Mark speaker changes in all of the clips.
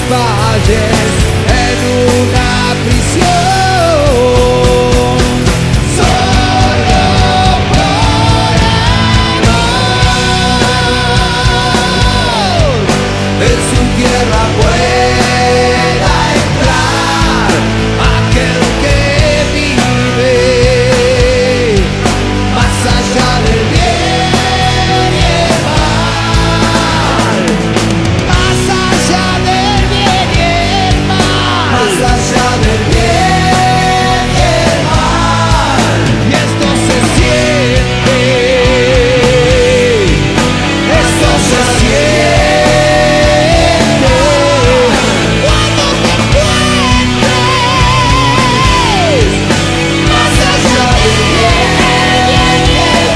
Speaker 1: valles en una prisión. Solo por amor en su tierra pueda entrar aquel que vive más allá del bien y el mal, más allá del bien y el mal, más allá del bien y el mal. Y esto se siente, esto se siente cuando te encuentres más allá del bien y el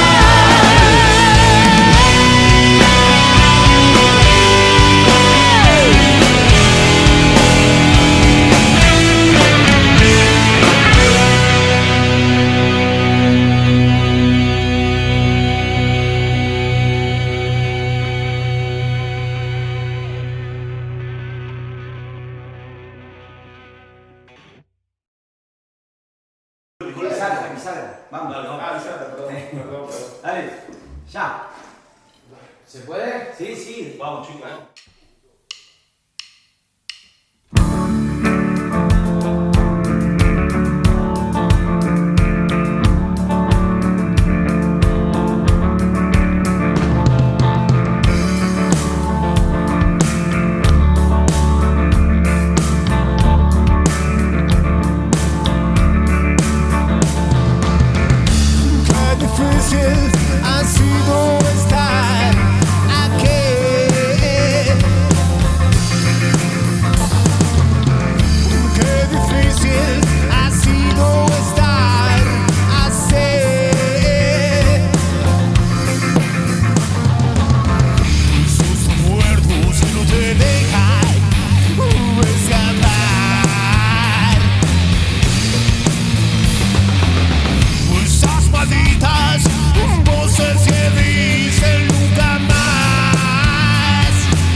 Speaker 2: Que salga. Vamos.
Speaker 3: Perdón.
Speaker 2: Dale, ya.
Speaker 3: ¿Se puede?
Speaker 2: Sí, sí.
Speaker 3: Vamos, chicos.
Speaker 1: Qué difícil ha sido estar aquí. Qué difícil ha sido estar así. Sus muertos que no te dejan escapar. Esas malditas voces que dicen nunca más.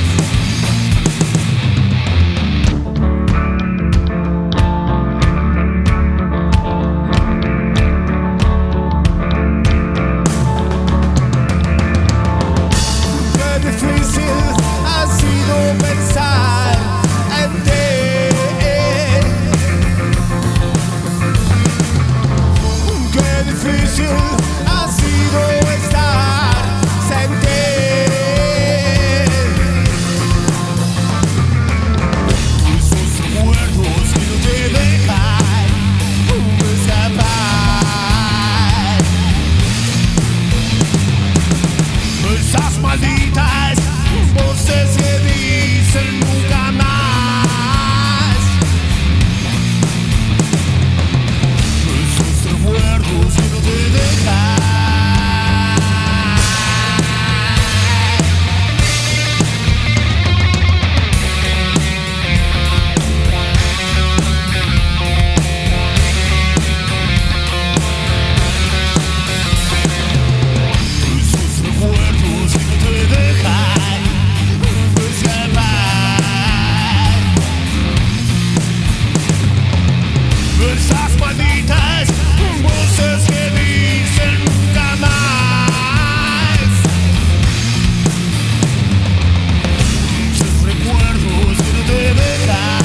Speaker 1: Qué difícil ha sido pensar en ti. Qué difícil ha sido estar sin ti. Esos muertos que no te dejan escapar. Esas malditas voces que dicen nunca más. Esos recuerdos que no te dejan. Esos recuerdos que no te dejan escapar. Esas malditas voces que dicen nunca más. Esos recuerdos que no te dejan.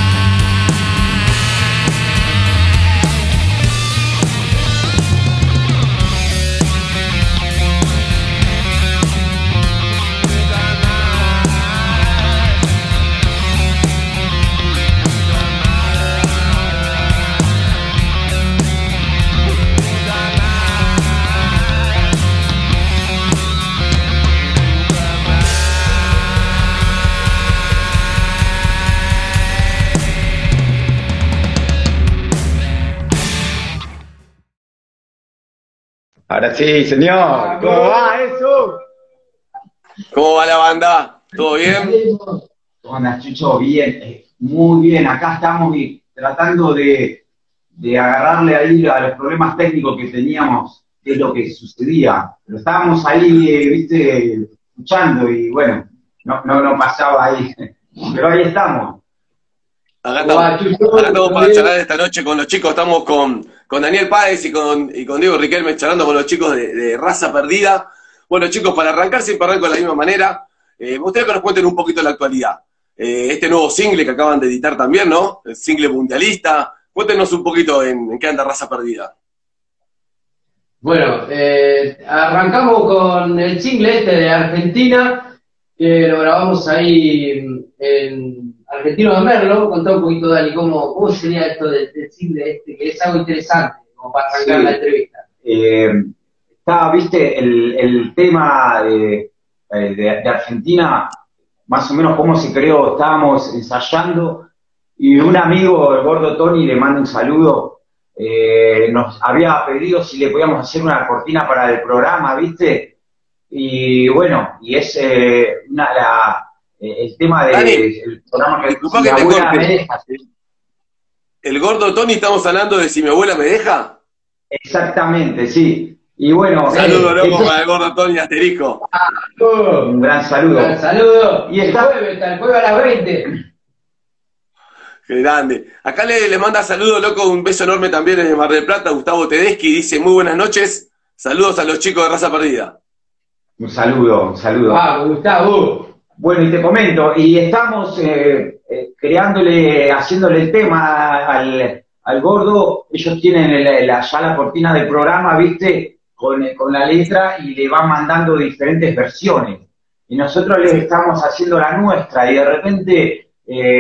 Speaker 4: Ahora sí, señor. ¿Cómo va eso?
Speaker 5: ¿Cómo va la banda? ¿Todo bien?
Speaker 4: ¿Cómo andas, Chucho? Bien, muy bien. Acá estamos tratando de agarrarle ahí a los problemas técnicos que teníamos, qué es lo que sucedía. Pero estábamos ahí, viste, escuchando y bueno, no pasaba ahí pero ahí estamos.
Speaker 5: Acá estamos para charlar esta noche con los chicos. Estamos con Daniel Páez y con Diego Riquelme charlando con los chicos de Raza Perdida. Bueno, chicos, para arrancar siempre arranco de la misma manera. Me gustaría que nos cuenten un poquito la actualidad. Este nuevo single que acaban de editar también, ¿no? El single mundialista. Cuéntenos un poquito en qué anda Raza Perdida.
Speaker 3: Bueno, arrancamos con el single este de Argentina, que lo grabamos ahí en Argentino de Merlo. Contá un poquito, Dani, cómo sería esto del single este, que es algo interesante, como para arrancar la entrevista.
Speaker 4: Está, viste, el tema de Argentina, más o menos cómo se creó. Estábamos ensayando y un amigo, el gordo Tony, le manda un saludo, nos había pedido si le podíamos hacer una cortina para el programa, viste, y bueno, y es el tema del programa que
Speaker 5: disculpa
Speaker 4: si
Speaker 5: que
Speaker 4: mi
Speaker 5: te
Speaker 4: abuela
Speaker 5: corte.
Speaker 4: me deja.
Speaker 5: El gordo Tony, estamos hablando de Si mi abuela me deja.
Speaker 4: Exactamente, sí. Y bueno,
Speaker 5: Saludo loco para el gordo Tony asterisco.
Speaker 4: un gran saludo.
Speaker 3: Un saludo.
Speaker 4: Y
Speaker 3: El
Speaker 4: está-
Speaker 3: jueves a las 20.
Speaker 5: Qué grande. Acá le manda saludo, loco, un beso enorme también desde Mar del Plata, Gustavo Tedeschi, dice muy buenas noches, saludos a los chicos de Raza Perdida.
Speaker 4: Un saludo, un saludo.
Speaker 3: Gustavo.
Speaker 4: Bueno, y te comento, y estamos haciéndole el tema al gordo. Ellos tienen ya la cortina del programa, viste, con la letra, y le van mandando diferentes versiones. Y nosotros les estamos haciendo la nuestra, y de repente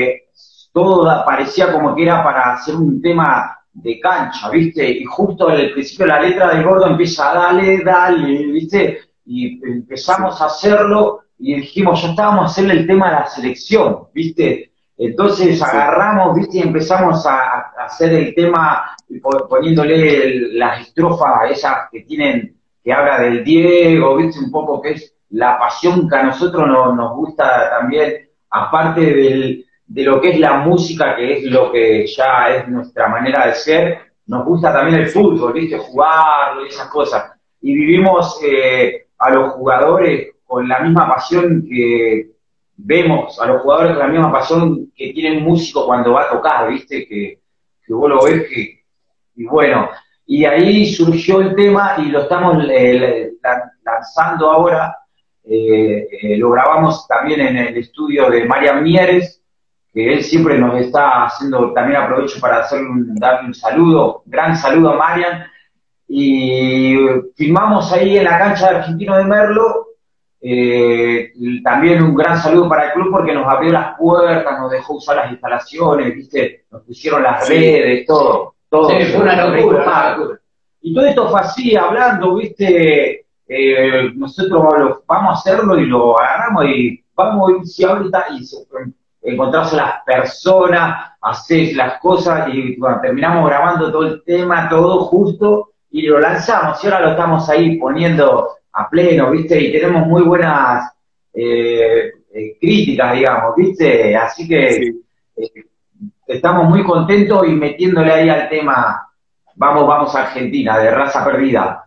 Speaker 4: todo parecía como que era para hacer un tema de cancha, viste, y justo al principio la letra del gordo empieza a dale, viste, y empezamos a hacerlo, y dijimos, ya estábamos a hacerle el tema a la selección, viste. Entonces agarramos, viste, y empezamos a hacer el tema poniéndole las estrofas esas que habla del Diego, viste, un poco que es la pasión que a nosotros nos gusta también, aparte de lo que es la música, que es lo que ya es nuestra manera de ser. Nos gusta también el fútbol, viste, jugarlo y esas cosas. Y vivimos a los jugadores con la misma pasión que vemos, a los jugadores con la misma pasión que tiene un músico cuando va a tocar, viste, que vos lo ves y bueno, y ahí surgió el tema y lo estamos lanzando ahora. Lo grabamos también en el estudio de Marian Mieres, que él siempre nos está haciendo. También aprovecho para darle un saludo, gran saludo a Marian, y filmamos ahí en la cancha de Argentino de Merlo. También un gran saludo para el club porque nos abrió las puertas, nos dejó usar las instalaciones, viste, nos pusieron las redes, todo.
Speaker 3: Sí, fue una locura.
Speaker 4: Y todo esto fue así, hablando, viste, nosotros vamos a hacerlo y lo agarramos y vamos a ir si ahorita y encontrarse las personas, hacer las cosas y bueno, terminamos grabando todo el tema, todo justo, y lo lanzamos y ahora lo estamos ahí poniendo a pleno, viste, y tenemos muy buenas críticas, digamos, viste, así que estamos muy contentos y metiéndole ahí al tema Vamos a Argentina, de Raza Perdida.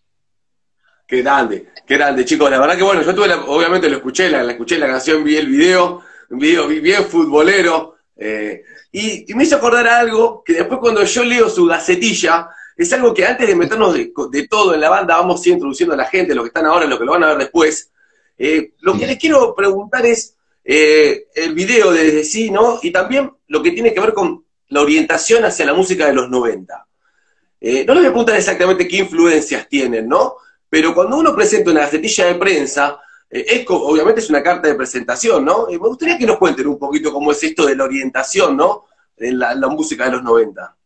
Speaker 5: Qué grande, chicos. La verdad que bueno, yo obviamente lo escuché, la escuché la canción, vi el video, un video bien futbolero, y me hizo acordar algo que después cuando yo leo su gacetilla, es algo que antes de meternos de todo en la banda, vamos a ir introduciendo a la gente, lo que están ahora, lo que lo van a ver después. Lo que les quiero preguntar es el video desde sí, ¿no? Y también lo que tiene que ver con la orientación hacia la música de los 90. No les voy a preguntar exactamente qué influencias tienen, ¿no? Pero cuando uno presenta una gacetilla de prensa, obviamente es una carta de presentación, ¿no? Me gustaría que nos cuenten un poquito cómo es esto de la orientación, ¿no? En la música de los 90.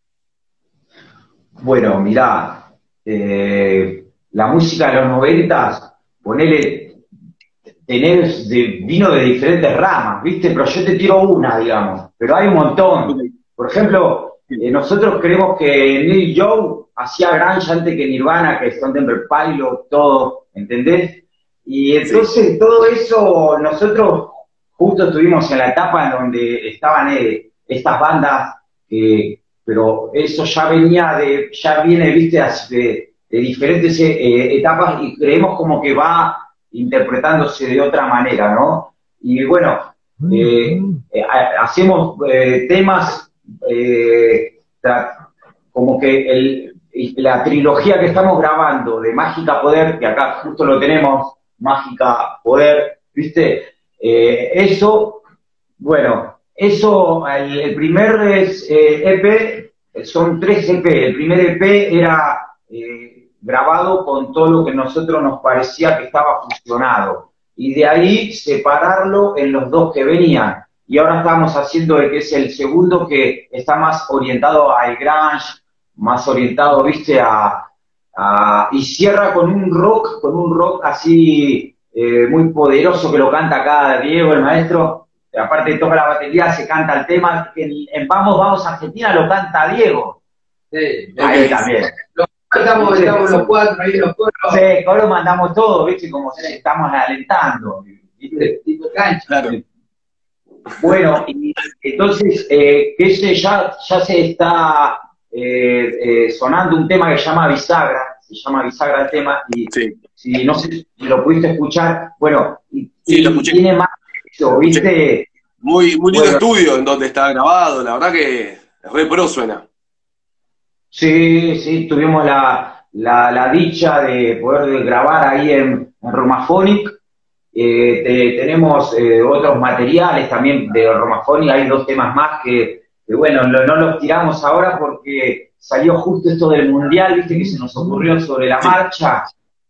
Speaker 4: Bueno, mirá, la música de los 90, vino de diferentes ramas, ¿viste? Pero yo te tiro una, digamos, pero hay un montón. Por ejemplo, nosotros creemos que Neil Young hacía grunge antes que Nirvana, que Stone Temple Pilots, todo, ¿entendés? Y entonces todo eso, nosotros justo estuvimos en la etapa en donde estaban estas bandas, pero eso ya viene, viste, de diferentes etapas, y creemos como que va interpretándose de otra manera, ¿no? Y bueno, hacemos temas como que la trilogía que estamos grabando de Mágica Poder, que acá justo lo tenemos, Mágica Poder, ¿viste? Eso, el primer EP, son 3 EP. El primer EP era grabado con todo lo que a nosotros nos parecía que estaba fusionado. Y de ahí separarlo en los 2 que venían. Y ahora estamos haciendo el que es el segundo, que está más orientado al grunge, más orientado, ¿viste? Y cierra con un rock así muy poderoso que lo canta acá Diego, el maestro. Aparte toca la batería, se canta el tema. En Vamos Argentina lo canta Diego.
Speaker 3: Sí,
Speaker 4: Ahí también.
Speaker 3: Estamos los 4 ahí, los coros.
Speaker 4: Sí, ahora lo mandamos todo, ¿viste? Como si estamos alentando, ¿viste?
Speaker 3: Tipo cancha.
Speaker 5: Claro.
Speaker 4: Bueno, y entonces, que ese ya se está sonando un tema que se llama Bisagra el tema, y
Speaker 5: Sí.
Speaker 4: si no sé si lo pudiste escuchar, bueno,
Speaker 5: Sí, lo escuché.
Speaker 4: Tiene más eso, ¿viste?
Speaker 5: Sí. Muy lindo
Speaker 4: Bueno.
Speaker 5: estudio en donde está grabado, la verdad que re pro suena.
Speaker 4: Sí, tuvimos la dicha de poder grabar ahí en Romaphonic. Tenemos otros materiales también de Romaphonic, hay 2 temas más que bueno, no los tiramos ahora porque salió justo esto del Mundial, viste, que se nos ocurrió sobre la marcha,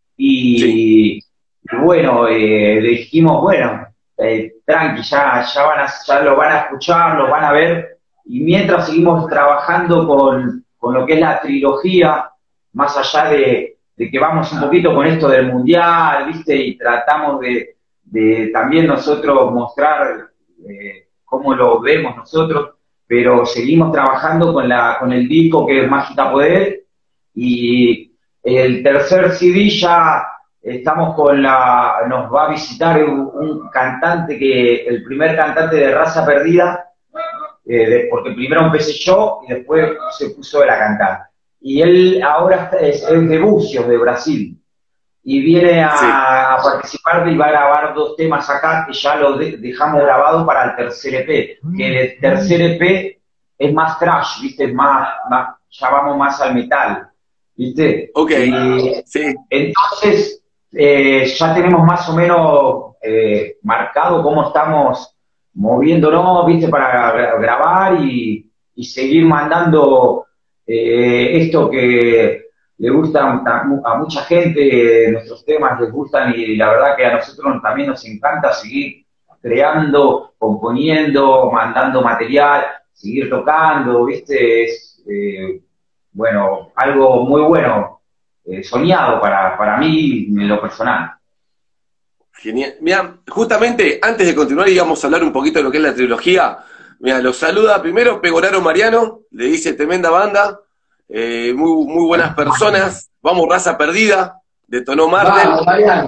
Speaker 4: y bueno, le dijimos, bueno, tranqui, ya lo van a escuchar, lo van a ver, y mientras seguimos trabajando con lo que es la trilogía, más allá de que vamos un poquito con esto del Mundial, viste, y tratamos de también nosotros mostrar cómo lo vemos nosotros, pero seguimos trabajando con el disco que es Mágica Poder, y el tercer CD ya estamos nos va a visitar un cantante el primer cantante de Raza Perdida, porque primero empecé yo y después se puso él a cantar. Y él ahora es de Bucios, de Brasil, y viene a participar y va a grabar 2 temas acá que ya lo dejamos grabado para el tercer EP, que el tercer EP es más thrash, ¿viste? Ya vamos más al metal, ¿viste?
Speaker 5: Ok, sí.
Speaker 4: Entonces, ya tenemos más o menos marcado cómo estamos moviéndonos, ¿viste? Para grabar y seguir mandando esto que le gusta a mucha gente, nuestros temas les gustan, y la verdad que a nosotros también nos encanta seguir creando, componiendo, mandando material, seguir tocando, ¿viste? Es, bueno, algo muy bueno, soñado para mí en lo personal.
Speaker 5: Genial. Mira, justamente antes de continuar íbamos a hablar un poquito de lo que es la trilogía. Mira, los saluda primero Pegoraro Mariano, le dice tremenda banda, muy buenas personas. Vamos, Raza Perdida, detonó Martel.
Speaker 3: Vamos, Mariano.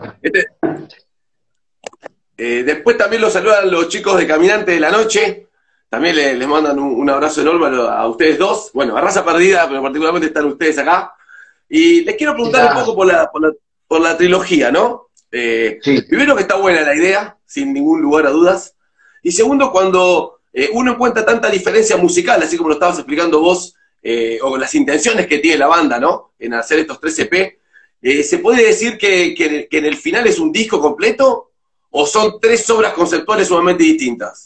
Speaker 5: Después también los saludan los chicos de Caminante de la Noche. También les mandan un abrazo enorme a ustedes 2. Bueno, a Raza Perdida, pero particularmente están ustedes acá. Y les quiero preguntar un poco por la trilogía, ¿no? Primero, que está buena la idea, sin ningún lugar a dudas. Y segundo, cuando uno encuentra tanta diferencia musical, así como lo estabas explicando vos, o las intenciones que tiene la banda, ¿no? En hacer estos 3 EP, ¿se puede decir que en el final es un disco completo? ¿O son 3 obras conceptuales sumamente distintas?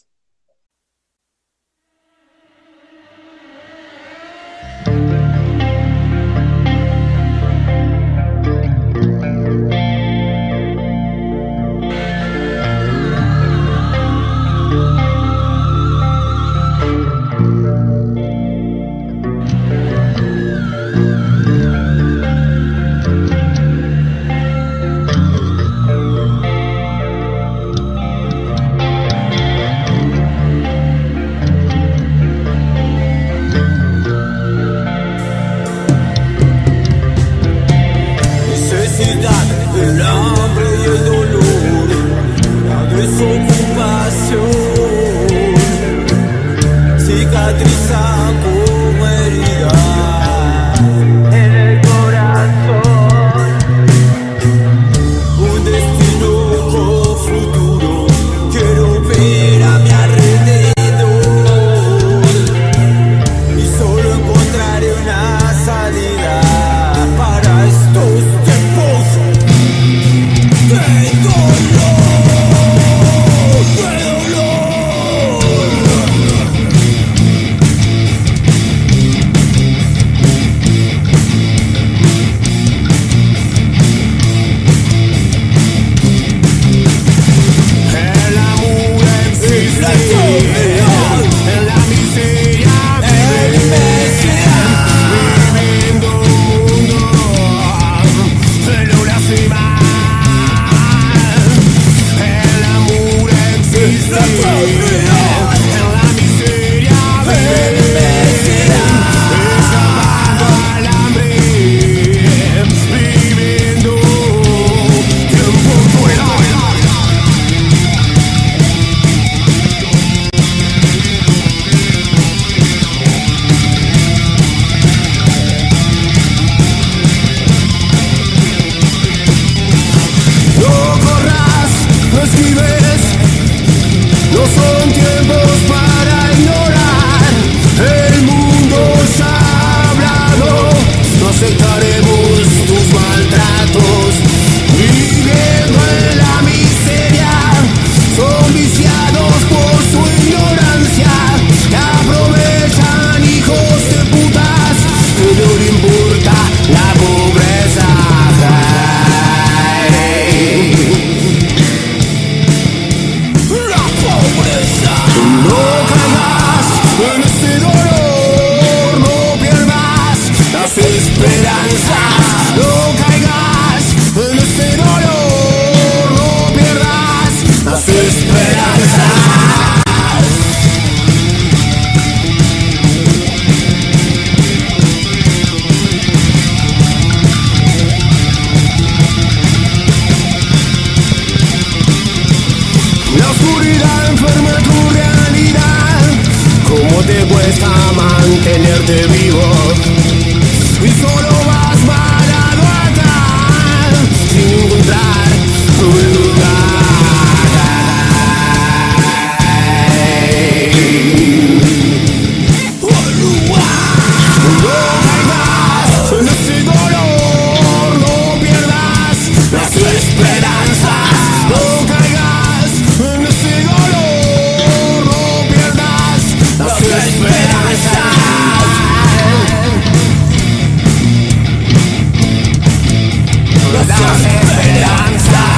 Speaker 1: cuesta mantenerte vivo y solo vas parado atrás sin encontrar un lugar. No caigas en ese dolor, no pierdas las esperanzas. No caigas en ese dolor, no pierdas las esperanzas. Las esperanzas.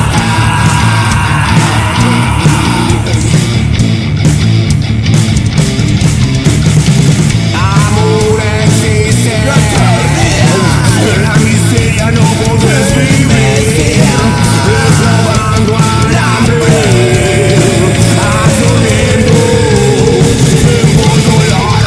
Speaker 1: Amor existe, la miseria no podés vivir, deslabando al hambre, absorbiendo el dolor.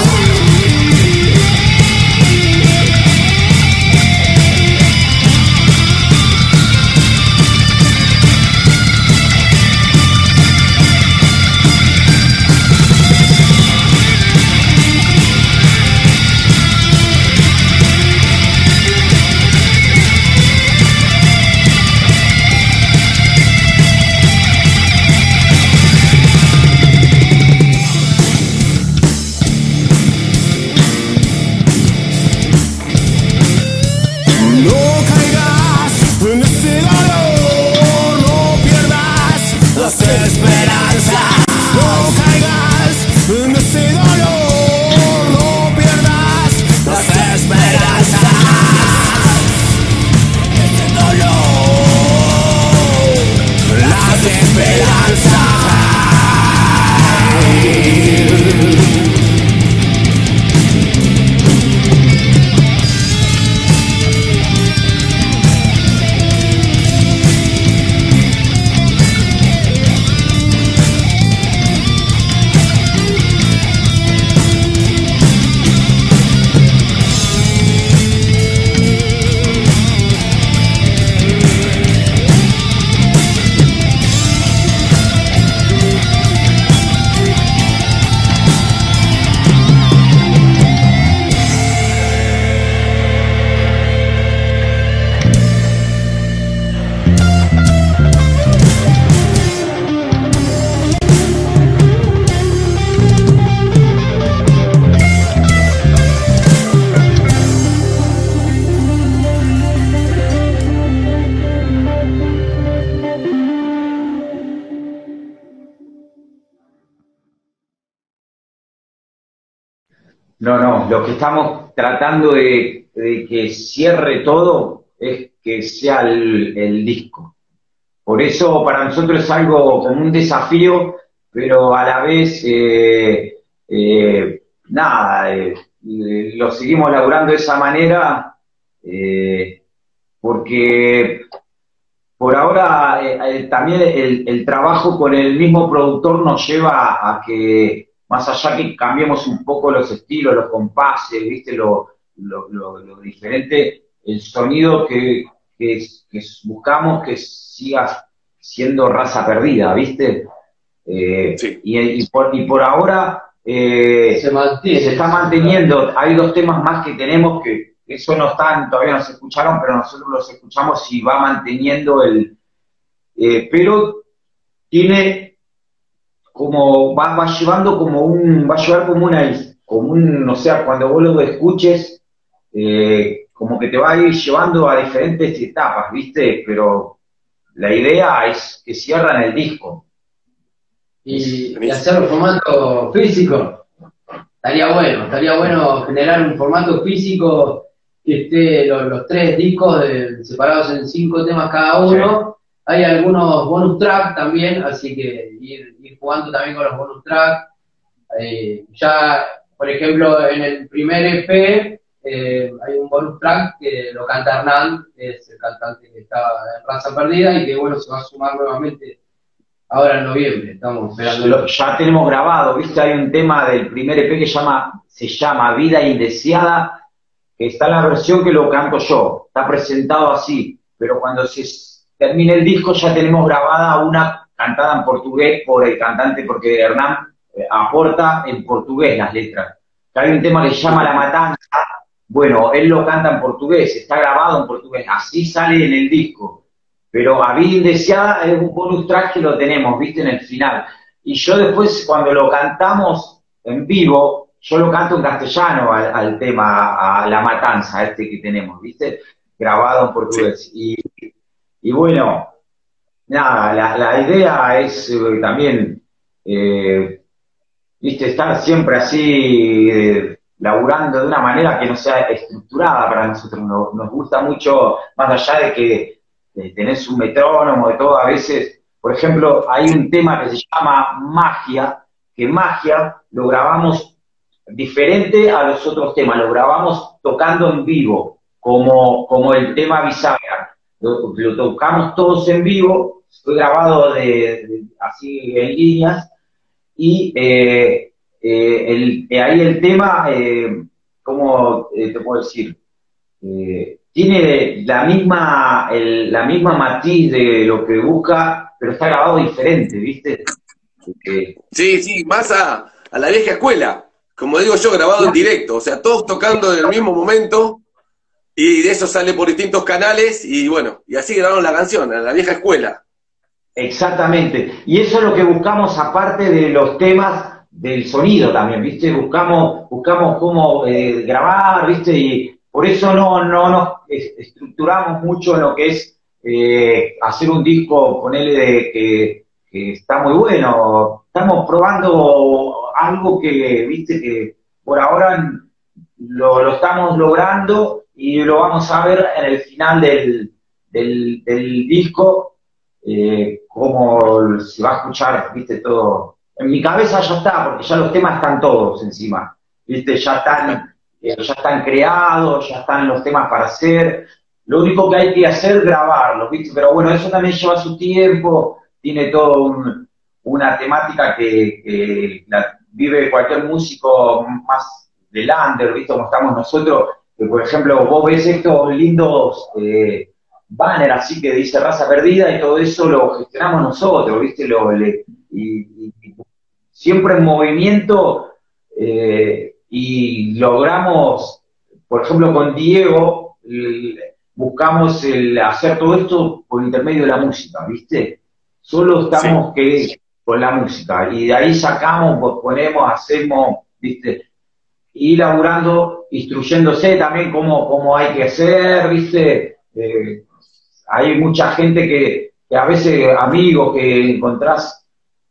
Speaker 1: No caigas en ese dolor, no pierdas las esperanzas. No caigas en ese dolor, no pierdas las esperanzas. Ese dolor, las esperanzas.
Speaker 4: No, lo que estamos tratando de que cierre todo es que sea el disco. Por eso para nosotros es algo como un desafío, pero a la vez, lo seguimos laburando de esa manera, porque por ahora también el trabajo con el mismo productor nos lleva a que, más allá que cambiemos un poco los estilos, los compases, ¿viste? Lo diferente, el sonido que buscamos que siga siendo Raza Perdida, ¿viste?
Speaker 5: Sí.
Speaker 4: Y por ahora
Speaker 3: Se
Speaker 4: está manteniendo. Hay 2 temas más que tenemos que eso no están, todavía no se escucharon, pero nosotros los escuchamos y va manteniendo pero tiene como, va a llevar como o sea, cuando vos lo escuches, como que te va a ir llevando a diferentes etapas, ¿viste? Pero la idea es que cierran el disco.
Speaker 3: Y hacerlo en formato físico. Estaría bueno generar un formato físico que esté los 3 discos separados en 5 temas cada uno. Sí. Hay algunos bonus track también, así que ir jugando también con los bonus track. Ya, por ejemplo, en el primer EP hay un bonus track que lo canta Hernán, que es el cantante que estaba en Raza Perdida y que bueno, se va a sumar nuevamente ahora en noviembre. Estamos esperando.
Speaker 4: Ya tenemos grabado, ¿viste? Hay un tema del primer EP que se llama Vida Indeseada, que está en la versión que lo canto yo, está presentado así, pero cuando se termine el disco ya tenemos grabada una cantada en portugués por el cantante, porque Hernán aporta en portugués las letras. que hay un tema que se llama La Matanza. Bueno, él lo canta en portugués, está grabado en portugués, así sale en el disco. Pero A Vida Indeseada es un bonus track que lo tenemos, viste, en el final. Y yo después, cuando lo cantamos en vivo, yo lo canto en castellano al tema, a La Matanza, este que tenemos, viste, grabado en portugués. Y bueno, nada, la idea es también, viste, estar siempre así, laburando de una manera que no sea estructurada para nosotros. Nos gusta mucho, más allá de que tenés un metrónomo, de todo, a veces, por ejemplo, hay un tema que se llama Magia, que Magia lo grabamos diferente a los otros temas, lo grabamos tocando en vivo, como el tema Bisagra. Lo tocamos todos en vivo, fue grabado así en líneas, y ahí el tema, ¿cómo te puedo decir? Tiene la misma matiz de lo que busca, pero está grabado diferente, ¿viste?
Speaker 5: Sí, más a la vieja escuela, como digo yo, grabado en directo, o sea, todos tocando en el mismo momento, y de eso sale por distintos canales, y bueno, y así grabaron la canción, a la vieja escuela.
Speaker 4: Exactamente, y eso es lo que buscamos aparte de los temas del sonido también, ¿viste? Buscamos cómo grabar, ¿viste? Y por eso no nos estructuramos mucho en lo que es hacer un disco, ponerle que está muy bueno. Estamos probando algo que, ¿viste? Que por ahora lo estamos logrando y lo vamos a ver en el final del disco. Cómo se va a escuchar, viste, todo. En mi cabeza ya está, porque ya los temas están todos encima, viste, ya están creados, ya están los temas para hacer. Lo único que hay que hacer es grabarlos, viste, pero bueno, eso también lleva su tiempo, tiene todo una temática que la vive cualquier músico más del under, viste, como estamos nosotros, que por ejemplo, vos ves estos lindos banner así que dice Raza Perdida y todo eso lo gestionamos nosotros, ¿viste? Y siempre en movimiento y logramos, por ejemplo, con Diego, buscamos hacer todo esto por intermedio de la música, ¿viste? Solo estamos con la música y de ahí sacamos, pues ponemos, hacemos, ¿viste? Y laburando, instruyéndose también cómo hay que hacer, ¿viste? Hay mucha gente que a veces, amigos que encontrás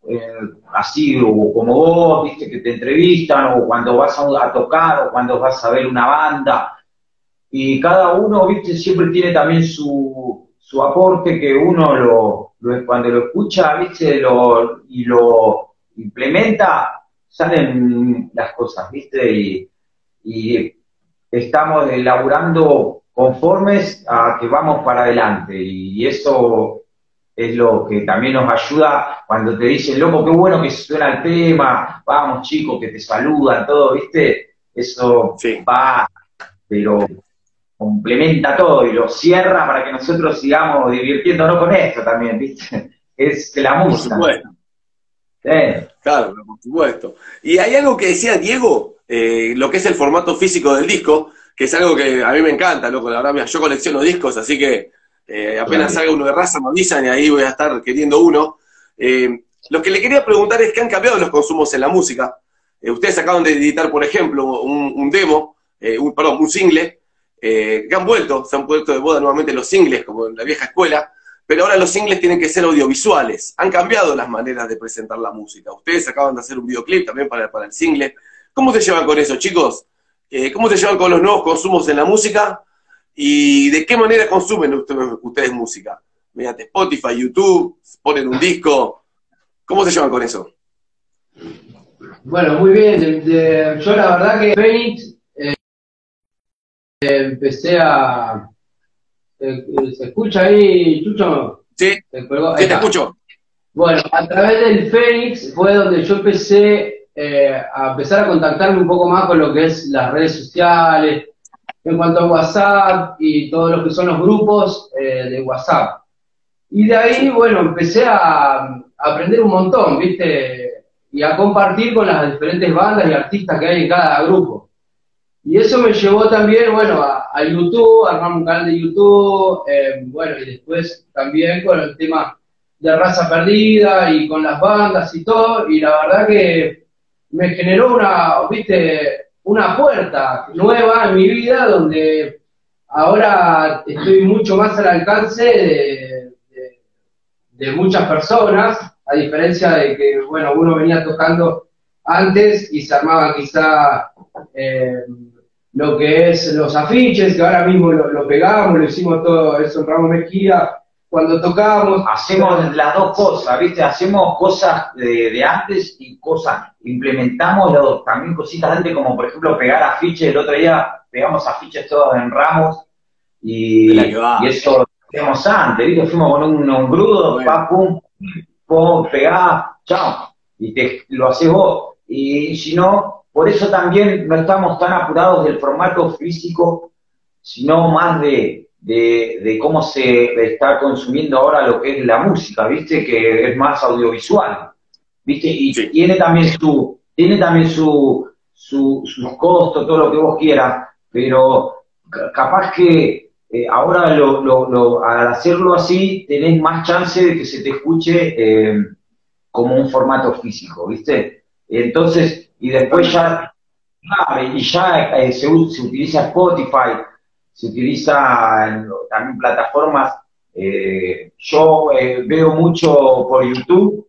Speaker 4: así, o como vos, viste, que te entrevistan, o cuando vas a tocar, o cuando vas a ver una banda, y cada uno, viste, siempre tiene también su aporte que uno cuando lo escucha, viste, y lo implementa, salen las cosas, viste, y estamos elaborando conformes a que vamos para adelante, y eso es lo que también nos ayuda cuando te dicen, loco, qué bueno que suena el tema, vamos chicos, que te saludan, todo, ¿viste? Eso va, pero complementa todo y lo cierra para que nosotros sigamos divirtiéndonos con esto también, ¿viste? Es la música.
Speaker 5: Por supuesto. Claro, por supuesto. Y hay algo que decía Diego, lo que es el formato físico del disco, que es algo que a mí me encanta, loco, la verdad, mira, yo colecciono discos, así que apenas salga uno de Raza me avisan y ahí voy a estar queriendo uno. Lo que le quería preguntar es que han cambiado los consumos en la música. Ustedes acaban de editar, por ejemplo, un demo, un single, que se han puesto de moda nuevamente los singles, como en la vieja escuela, pero ahora los singles tienen que ser audiovisuales. Han cambiado las maneras de presentar la música. Ustedes acaban de hacer un videoclip también para el single. ¿Cómo se llevan con eso, chicos? ¿Cómo se llevan con los nuevos consumos en la música? ¿Y de qué manera consumen ustedes música? ¿Mediante Spotify, YouTube? ¿Ponen un disco? ¿Cómo se llevan con eso?
Speaker 3: Bueno, muy bien. Yo la verdad que Phoenix empecé a... ¿Se escucha ahí, Chucho?
Speaker 5: Sí, te escucho.
Speaker 3: Bueno, a través del Phoenix fue donde yo empecé a contactarme un poco más con lo que es las redes sociales, en cuanto a WhatsApp y todo lo que son los grupos de WhatsApp. Y de ahí, bueno, empecé a aprender un montón, ¿viste? y a compartir con las diferentes bandas y artistas que hay en cada grupo. Y eso me llevó también, bueno, a YouTube, a armar un canal de YouTube, bueno, y después también con el tema de Raza Perdida y con las bandas y todo, y la verdad que me generó una puerta nueva en mi vida donde ahora estoy mucho más al alcance de muchas personas, a diferencia de que, bueno, uno venía tocando antes y se armaba quizá lo que es los afiches, que ahora mismo lo pegamos, lo hicimos todo eso en Ramos Mejía, cuando tocábamos.
Speaker 4: Hacemos las dos cosas, ¿viste? Hacemos cosas de antes y implementamos también cositas de antes, como por ejemplo pegar afiches. El otro día pegamos afiches todos en Ramos y eso lo hacíamos antes, ¿viste? Fuimos con un grudo, pum, pegá, chao, y lo haces vos. Y si no, por eso también no estamos tan apurados del formato físico, sino más de cómo se está consumiendo ahora lo que es la música, ¿viste? Que es más audiovisual, ¿viste? Y sí, tiene también sus costos, todo lo que vos quieras, pero capaz que ahora al hacerlo así tenés más chance de que se te escuche como un formato físico, ¿viste? Entonces, y después ya, claro, y ya se utiliza Spotify, se utiliza también plataformas. Yo veo mucho por YouTube,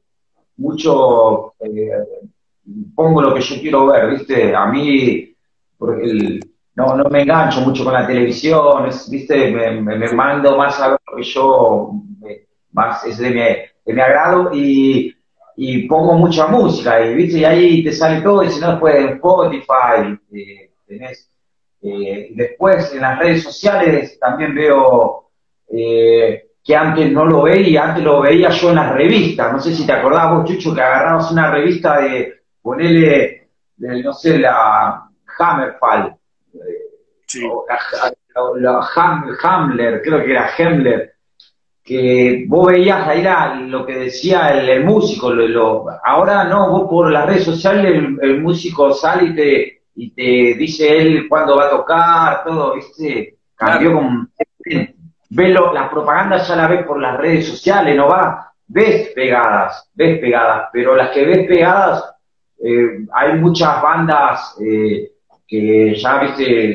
Speaker 4: pongo lo que yo quiero ver, ¿viste? A mí, no me engancho mucho con la televisión, ¿viste? Me mando más a ver lo que yo, más es de mi agrado, y pongo mucha música, y ¿viste? Y ahí te sale todo, y si no, después en Spotify tenés. Después en las redes sociales también veo que antes no lo veía, antes lo veía yo en las revistas. No sé si te acordás vos, Chucho, que agarrabas una revista ponele, no sé, la Hammerfall,
Speaker 5: sí,
Speaker 4: o la Hamler, creo que era Hemler, que vos veías ahí lo que decía el músico. Ahora no, vos por las redes sociales el músico sale y te dice él cuándo va a tocar, todo, ¿viste? Cambió completamente. La propaganda ya la ves por las redes sociales, no ves pegadas, pero las que ves pegadas, hay muchas bandas que ya, ¿viste?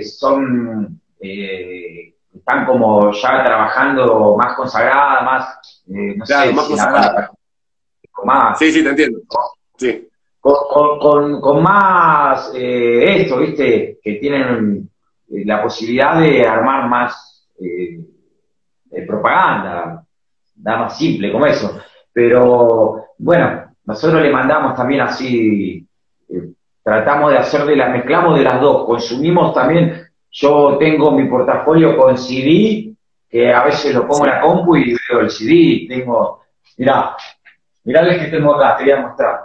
Speaker 4: Están como ya trabajando más consagradas, más, no
Speaker 5: claro,
Speaker 4: sé,
Speaker 5: más consagradas. Sí, te entiendo. Sí.
Speaker 4: Con más esto, ¿viste? Que tienen la posibilidad de armar más propaganda, nada más simple como eso. Pero bueno, nosotros le mandamos también así, tratamos de mezclamos de las dos, consumimos también. Yo tengo mi portafolio con CD, que a veces lo pongo en la compu y veo el CD. Mirá el que tengo acá, te voy a mostrar.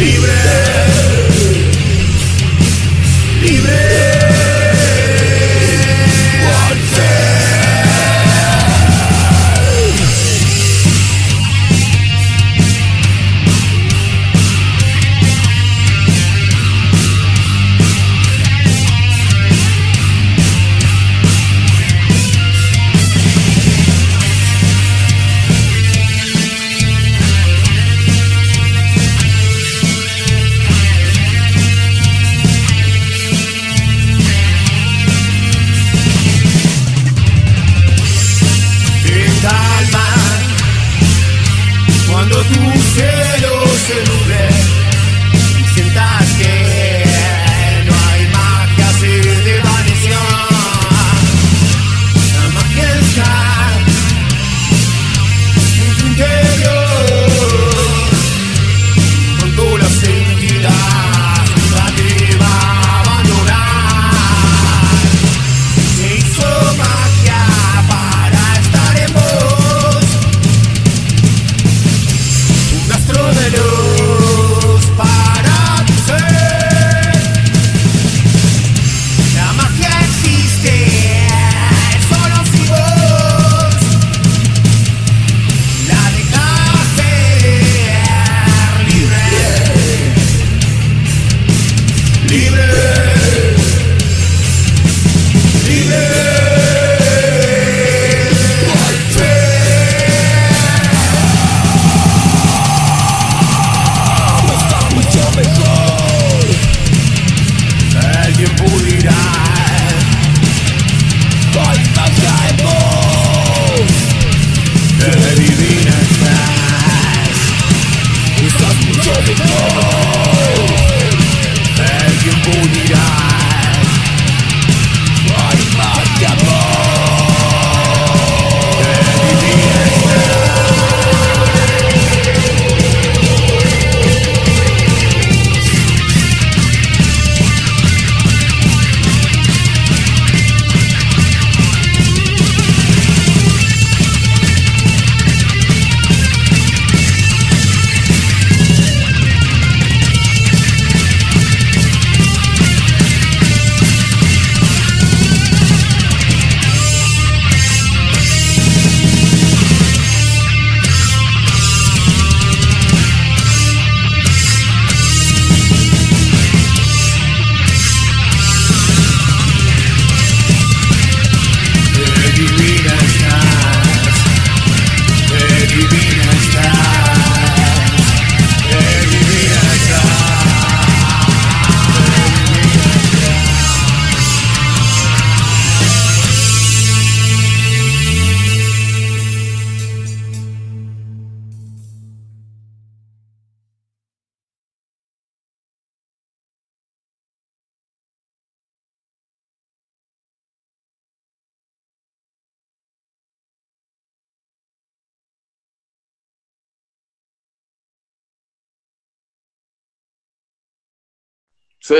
Speaker 5: Sí.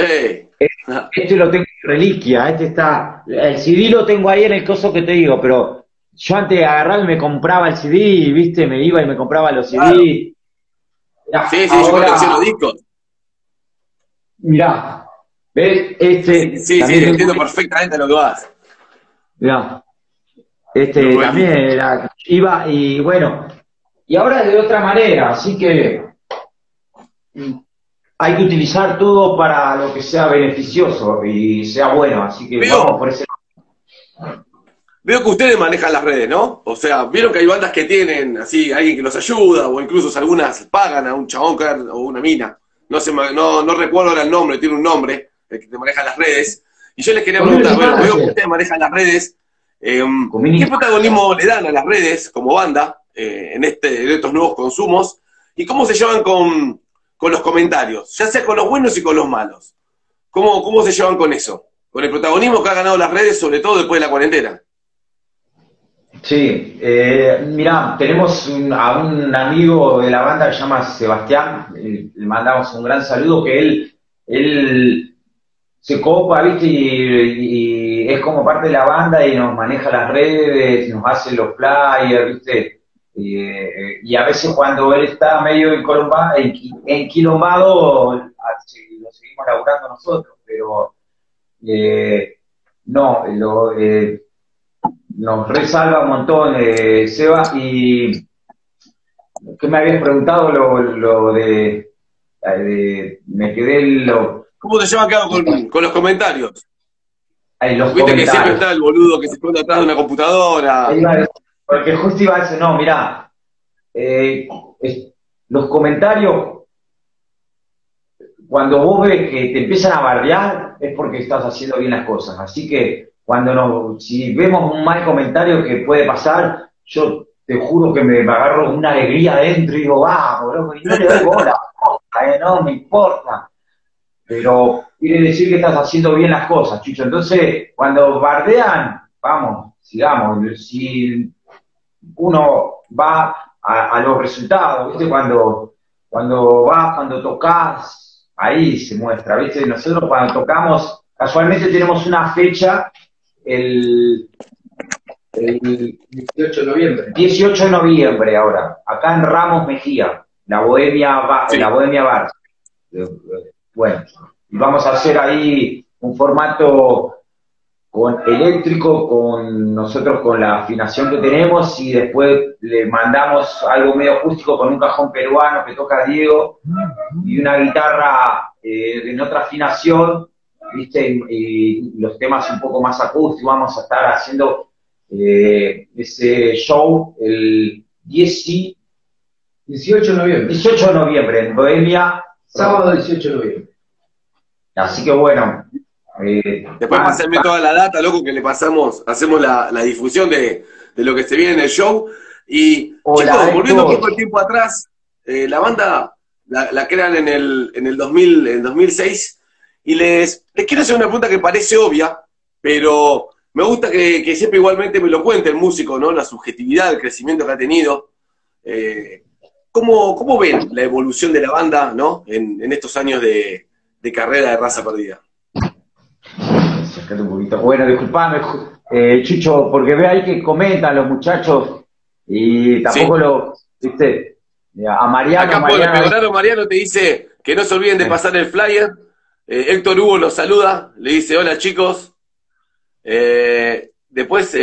Speaker 4: Este lo tengo en reliquia, este está, el CD lo tengo ahí en el coso que te digo, pero yo antes de agarrar me compraba el CD, viste, me iba y me compraba los CD.
Speaker 5: Claro.
Speaker 4: Mirá,
Speaker 5: Sí, yo colecciono discos.
Speaker 4: Mirá, ¿ves? Este
Speaker 5: Sí,
Speaker 4: también
Speaker 5: entiendo perfectamente lo que vas.
Speaker 4: Mirá, este también iba y bueno, y ahora de otra manera, así que hay que utilizar todo para lo que sea beneficioso y sea bueno, así que vamos por ese.
Speaker 5: Veo que ustedes manejan las redes, ¿no? O sea, vieron que hay bandas que tienen así, alguien que los ayuda, o incluso algunas pagan a un chabón o una mina. No recuerdo ahora el nombre, tiene un nombre, el que te maneja las redes. Y yo les quería preguntar, bueno, veo que ustedes manejan las redes, ¿qué protagonismo le dan a las redes como banda en estos nuevos consumos? ¿Y cómo se llevan con los comentarios? Ya sea con los buenos y con los malos. ¿Cómo se llevan con eso? Con el protagonismo que ha ganado las redes, sobre todo después de la cuarentena.
Speaker 4: Sí, mirá, tenemos a un amigo de la banda que se llama Sebastián, le mandamos un gran saludo, que él se copa, ¿viste? Y es como parte de la banda y nos maneja las redes, nos hace los flyers, ¿viste? Y a veces cuando él está medio enquilombado, lo seguimos laburando nosotros, pero no, nos resalva un montón, Seba. Y ¿qué me habías preguntado lo de me quedé
Speaker 5: ¿Cómo te llevas quedado con los comentarios?
Speaker 4: los
Speaker 5: Viste
Speaker 4: comentarios.
Speaker 5: que siempre está el boludo que se esconde atrás de una computadora.
Speaker 4: Porque justo iba a decir, no, mirá, los comentarios, cuando vos ves que te empiezan a bardear, es porque estás haciendo bien las cosas. Así que si vemos un mal comentario que puede pasar, yo te juro que me agarro una alegría adentro y digo, vamos, loco, y no le doy bola, no me importa. Pero quiere decir que estás haciendo bien las cosas, Chucho. Entonces, cuando bardean, vamos, sigamos. Si uno va a los resultados, ¿viste? Cuando tocas, ahí se muestra, ¿viste? Nosotros cuando tocamos, casualmente tenemos una fecha, el
Speaker 3: 18 de noviembre.
Speaker 4: 18 de noviembre ahora, acá en Ramos Mejía, la Bohemia Bar. Bueno, y vamos a hacer ahí un formato eléctrico nosotros con la afinación que tenemos, y después le mandamos algo medio acústico con un cajón peruano que toca Diego y una guitarra en otra afinación, ¿viste? Y los temas un poco más acústicos. Vamos a estar haciendo ese show el 18
Speaker 3: de noviembre.
Speaker 4: 18 de noviembre en Bohemia.
Speaker 3: Sábado 18 de noviembre.
Speaker 4: Así que bueno.
Speaker 5: Después pásenme toda la data, loco, que hacemos la difusión de lo que se viene en el show. Y chicos, volviendo un poco el tiempo atrás, la banda la crean en el 2006, y les quiero hacer una pregunta que parece obvia, pero me gusta que siempre igualmente me lo cuente el músico, ¿no? La subjetividad, el crecimiento que ha tenido. ¿Cómo ven la evolución de la banda, ¿no? En estos años de carrera de Raza Perdida?
Speaker 4: Un poquito. Bueno, disculpame, Chucho, porque ve ahí que comentan los muchachos y tampoco ¿viste? A Mariano.
Speaker 5: Acá Mariano te dice que no se olviden de pasar el flyer. Héctor Hugo los saluda, le dice hola chicos. Después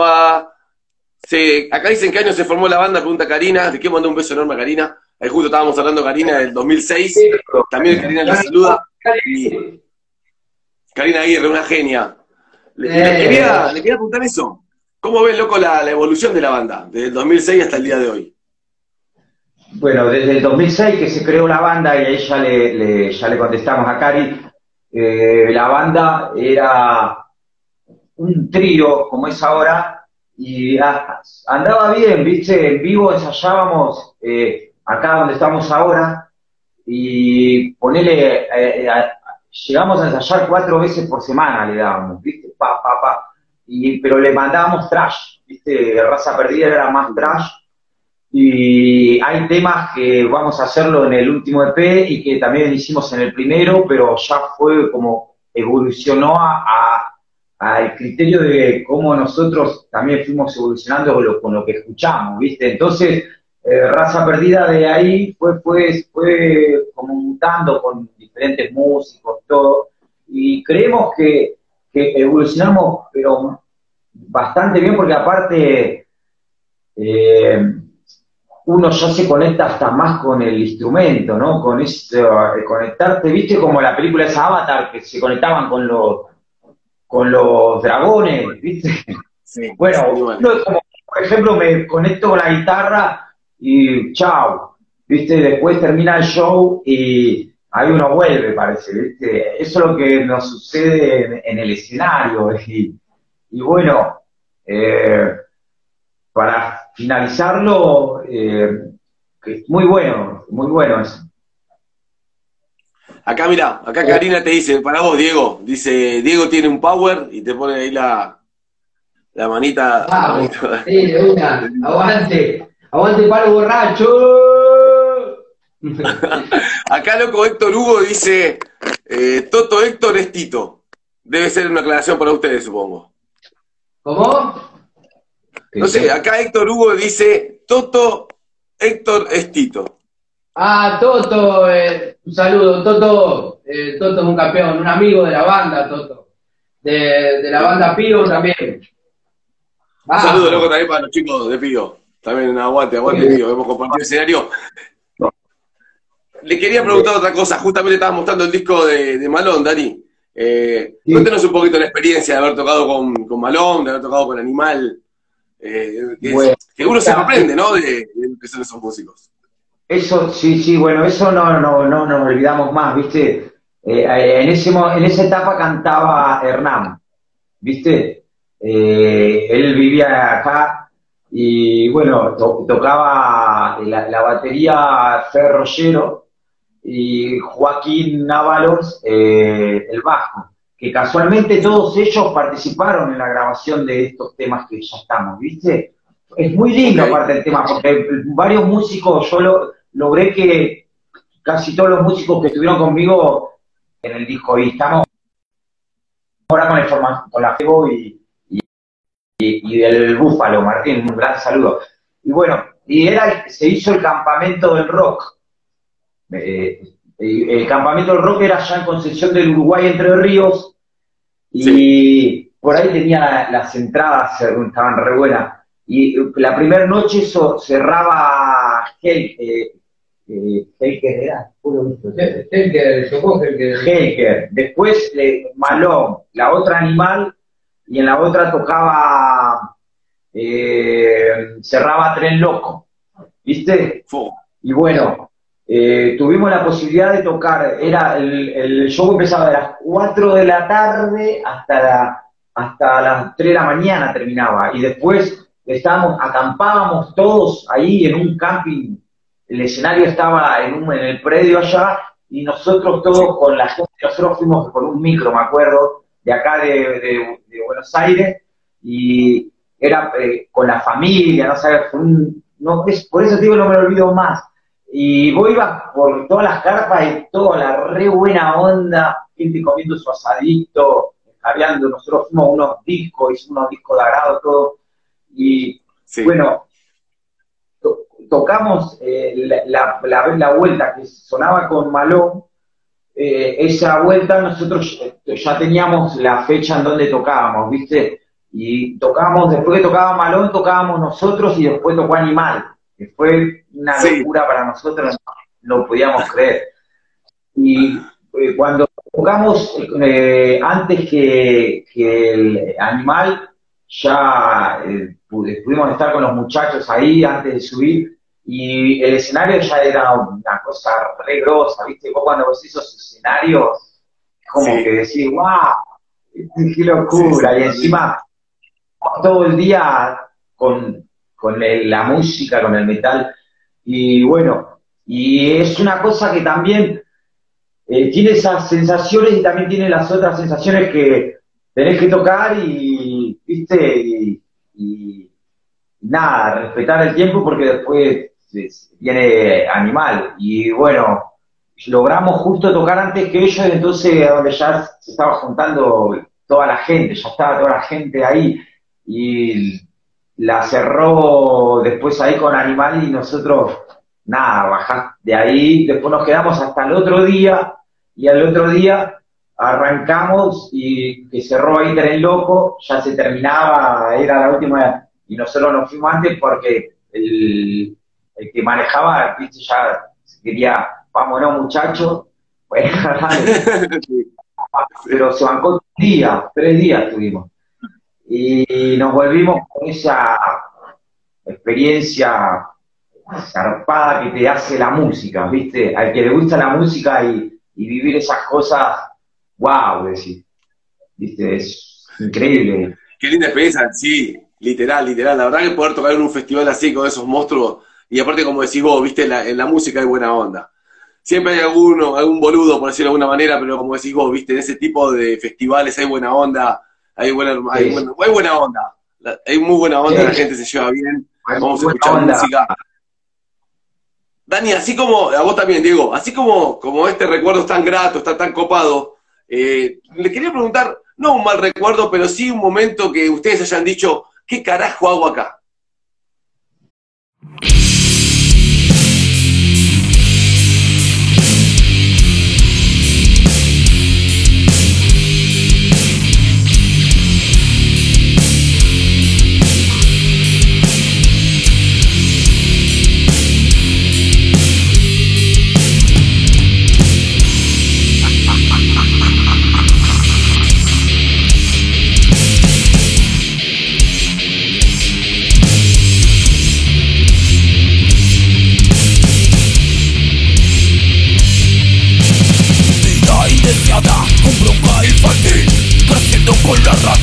Speaker 5: acá dicen qué año se formó la banda, pregunta Karina, le quiero mandar un beso enorme a Karina. Ahí justo estábamos hablando Karina del 2006, también Karina la saluda. Y Karina Aguirre, una genia. Le quería preguntar eso. ¿Cómo ven, loco, la evolución de la banda, desde el 2006 hasta el día de hoy?
Speaker 4: Bueno, desde el 2006 que se creó la banda, y ahí ya le contestamos a Cari, la banda era un trío, como es ahora, y andaba bien, ¿viste? En vivo ensayábamos acá donde estamos ahora, y llegamos a ensayar 4 veces por semana, le dábamos, ¿viste? Pero le mandábamos trash, ¿viste? Raza Perdida era más trash. Y hay temas que vamos a hacerlo en el último EP y que también hicimos en el primero, pero ya fue como evolucionó al criterio de cómo nosotros también fuimos evolucionando con lo que escuchamos, ¿viste? Entonces, Raza Perdida de ahí fue como mutando con diferentes músicos, todo, y creemos que evolucionamos, pero bastante bien, porque aparte uno ya se conecta hasta más con el instrumento, ¿no? Con conectarte, ¿viste? Como la película esa Avatar, que se conectaban con los dragones, ¿viste?
Speaker 5: Sí,
Speaker 4: bueno, uno como, por ejemplo, me conecto con la guitarra y chao, ¿viste? Después termina el show y ahí uno vuelve, parece, ¿viste? Eso es lo que nos sucede en el escenario. Y bueno, para finalizarlo, muy bueno eso.
Speaker 5: Acá, mirá, acá Karina te dice, para vos, Diego, dice, Diego tiene un power, y te pone ahí la manita.
Speaker 3: Vamos, sí, de una, aguante palo borracho.
Speaker 5: Acá, loco, Héctor Hugo dice, Toto Héctor es Tito. Debe ser una aclaración para ustedes, supongo.
Speaker 3: ¿Cómo?
Speaker 5: No sé, acá Héctor Hugo dice, Toto, Héctor es Tito.
Speaker 3: Ah, Toto, un saludo, Toto. Toto es un campeón, un amigo de la banda, Toto. De la banda Pío también.
Speaker 5: Un saludo, loco, también para los chicos de Pío. También aguante Pío, hemos compartido el escenario. Le quería preguntar otra cosa, justamente estabas mostrando el disco de Malón, Dani. Cuéntanos un poquito la experiencia de haber tocado con Malón, de haber tocado con Animal. Que uno se sorprende, ¿no? De que son esos músicos.
Speaker 4: Eso, sí, bueno, eso no nos olvidamos más, ¿viste? En esa etapa cantaba Hernán, ¿viste? Él vivía acá y, bueno, tocaba la batería Fer Rollero y Joaquín Ábalos el bajo, que casualmente todos ellos participaron en la grabación de estos temas que ya estamos, ¿viste? Es muy lindo aparte el tema, porque varios músicos, yo logré que casi todos los músicos que estuvieron conmigo en el disco, y estamos ahora con la Febo y el Búfalo, Martín, un gran saludo. Y bueno, se hizo el campamento del rock. El campamento del rock era allá en Concepción del Uruguay, Entre Ríos, y por ahí tenía las entradas, estaban re buenas. Y la primera noche cerraba Helker. Después Malón, la otra Animal, y en la otra tocaba, cerraba Tren Loco, ¿viste? Y bueno, tuvimos la posibilidad de tocar, el show empezaba de las 4 de la tarde hasta las 3 de la mañana terminaba, y después acampábamos todos ahí en un camping, el escenario estaba en el predio allá, y nosotros todos con la gente, nosotros fuimos con un micro, me acuerdo, de acá de Buenos Aires, y era con la familia, no sabes, por eso te digo, no me lo olvido más. Y vos ibas por todas las carpas y toda la re buena onda, gente comiendo su asadito, hablando, nosotros fuimos hicimos unos discos de agrado, todo. Y bueno, tocamos la vuelta que sonaba con Malón, esa vuelta nosotros ya teníamos la fecha en donde tocábamos, ¿viste? Y tocábamos, después que tocaba Malón, tocábamos nosotros y después tocó Animal, que fue una locura para nosotros, no lo podíamos creer. Y cuando tocamos, antes que el Animal, ya pudimos estar con los muchachos ahí antes de subir, y el escenario ya era una cosa re grosa, ¿viste? Vos cuando vos esos escenarios, como que decís, ¡wow! ¡Qué locura! Y encima, todo el día con la música, con el metal, y bueno, y es una cosa que también tiene esas sensaciones y también tiene las otras sensaciones que tenés que tocar y, ¿viste? Y nada, respetar el tiempo porque después viene Animal. Y bueno, logramos justo tocar antes que ellos, entonces donde ya se estaba juntando toda la gente, ya estaba toda la gente ahí, y la cerró después ahí con Animal y nosotros, nada, bajás de ahí, después nos quedamos hasta el otro día, y al otro día arrancamos y que cerró ahí Tren Loco, ya se terminaba, era la última, y nosotros nos fuimos antes porque el que manejaba, viste, ya quería, vámonos muchachos, bueno, pero se bancó 3 días estuvimos, y nos volvimos con esa experiencia zarpada que te hace la música, viste, al que le gusta la música y vivir esas cosas, wow, decir, viste, es increíble.
Speaker 5: Qué linda experiencia, sí, literal, la verdad que poder tocar en un festival así con esos monstruos, y aparte como decís vos, viste, en la música hay buena onda. Siempre hay algún boludo, por decirlo de alguna manera, pero como decís vos, viste, en ese tipo de festivales hay buena onda, hay buena onda, hay muy buena onda, la gente se lleva bien, vamos a escuchar música. Dani, así como, a vos también, Diego, así como este recuerdo es tan grato, está tan copado, le quería preguntar, no un mal recuerdo, pero sí un momento que ustedes hayan dicho, ¿qué carajo hago acá?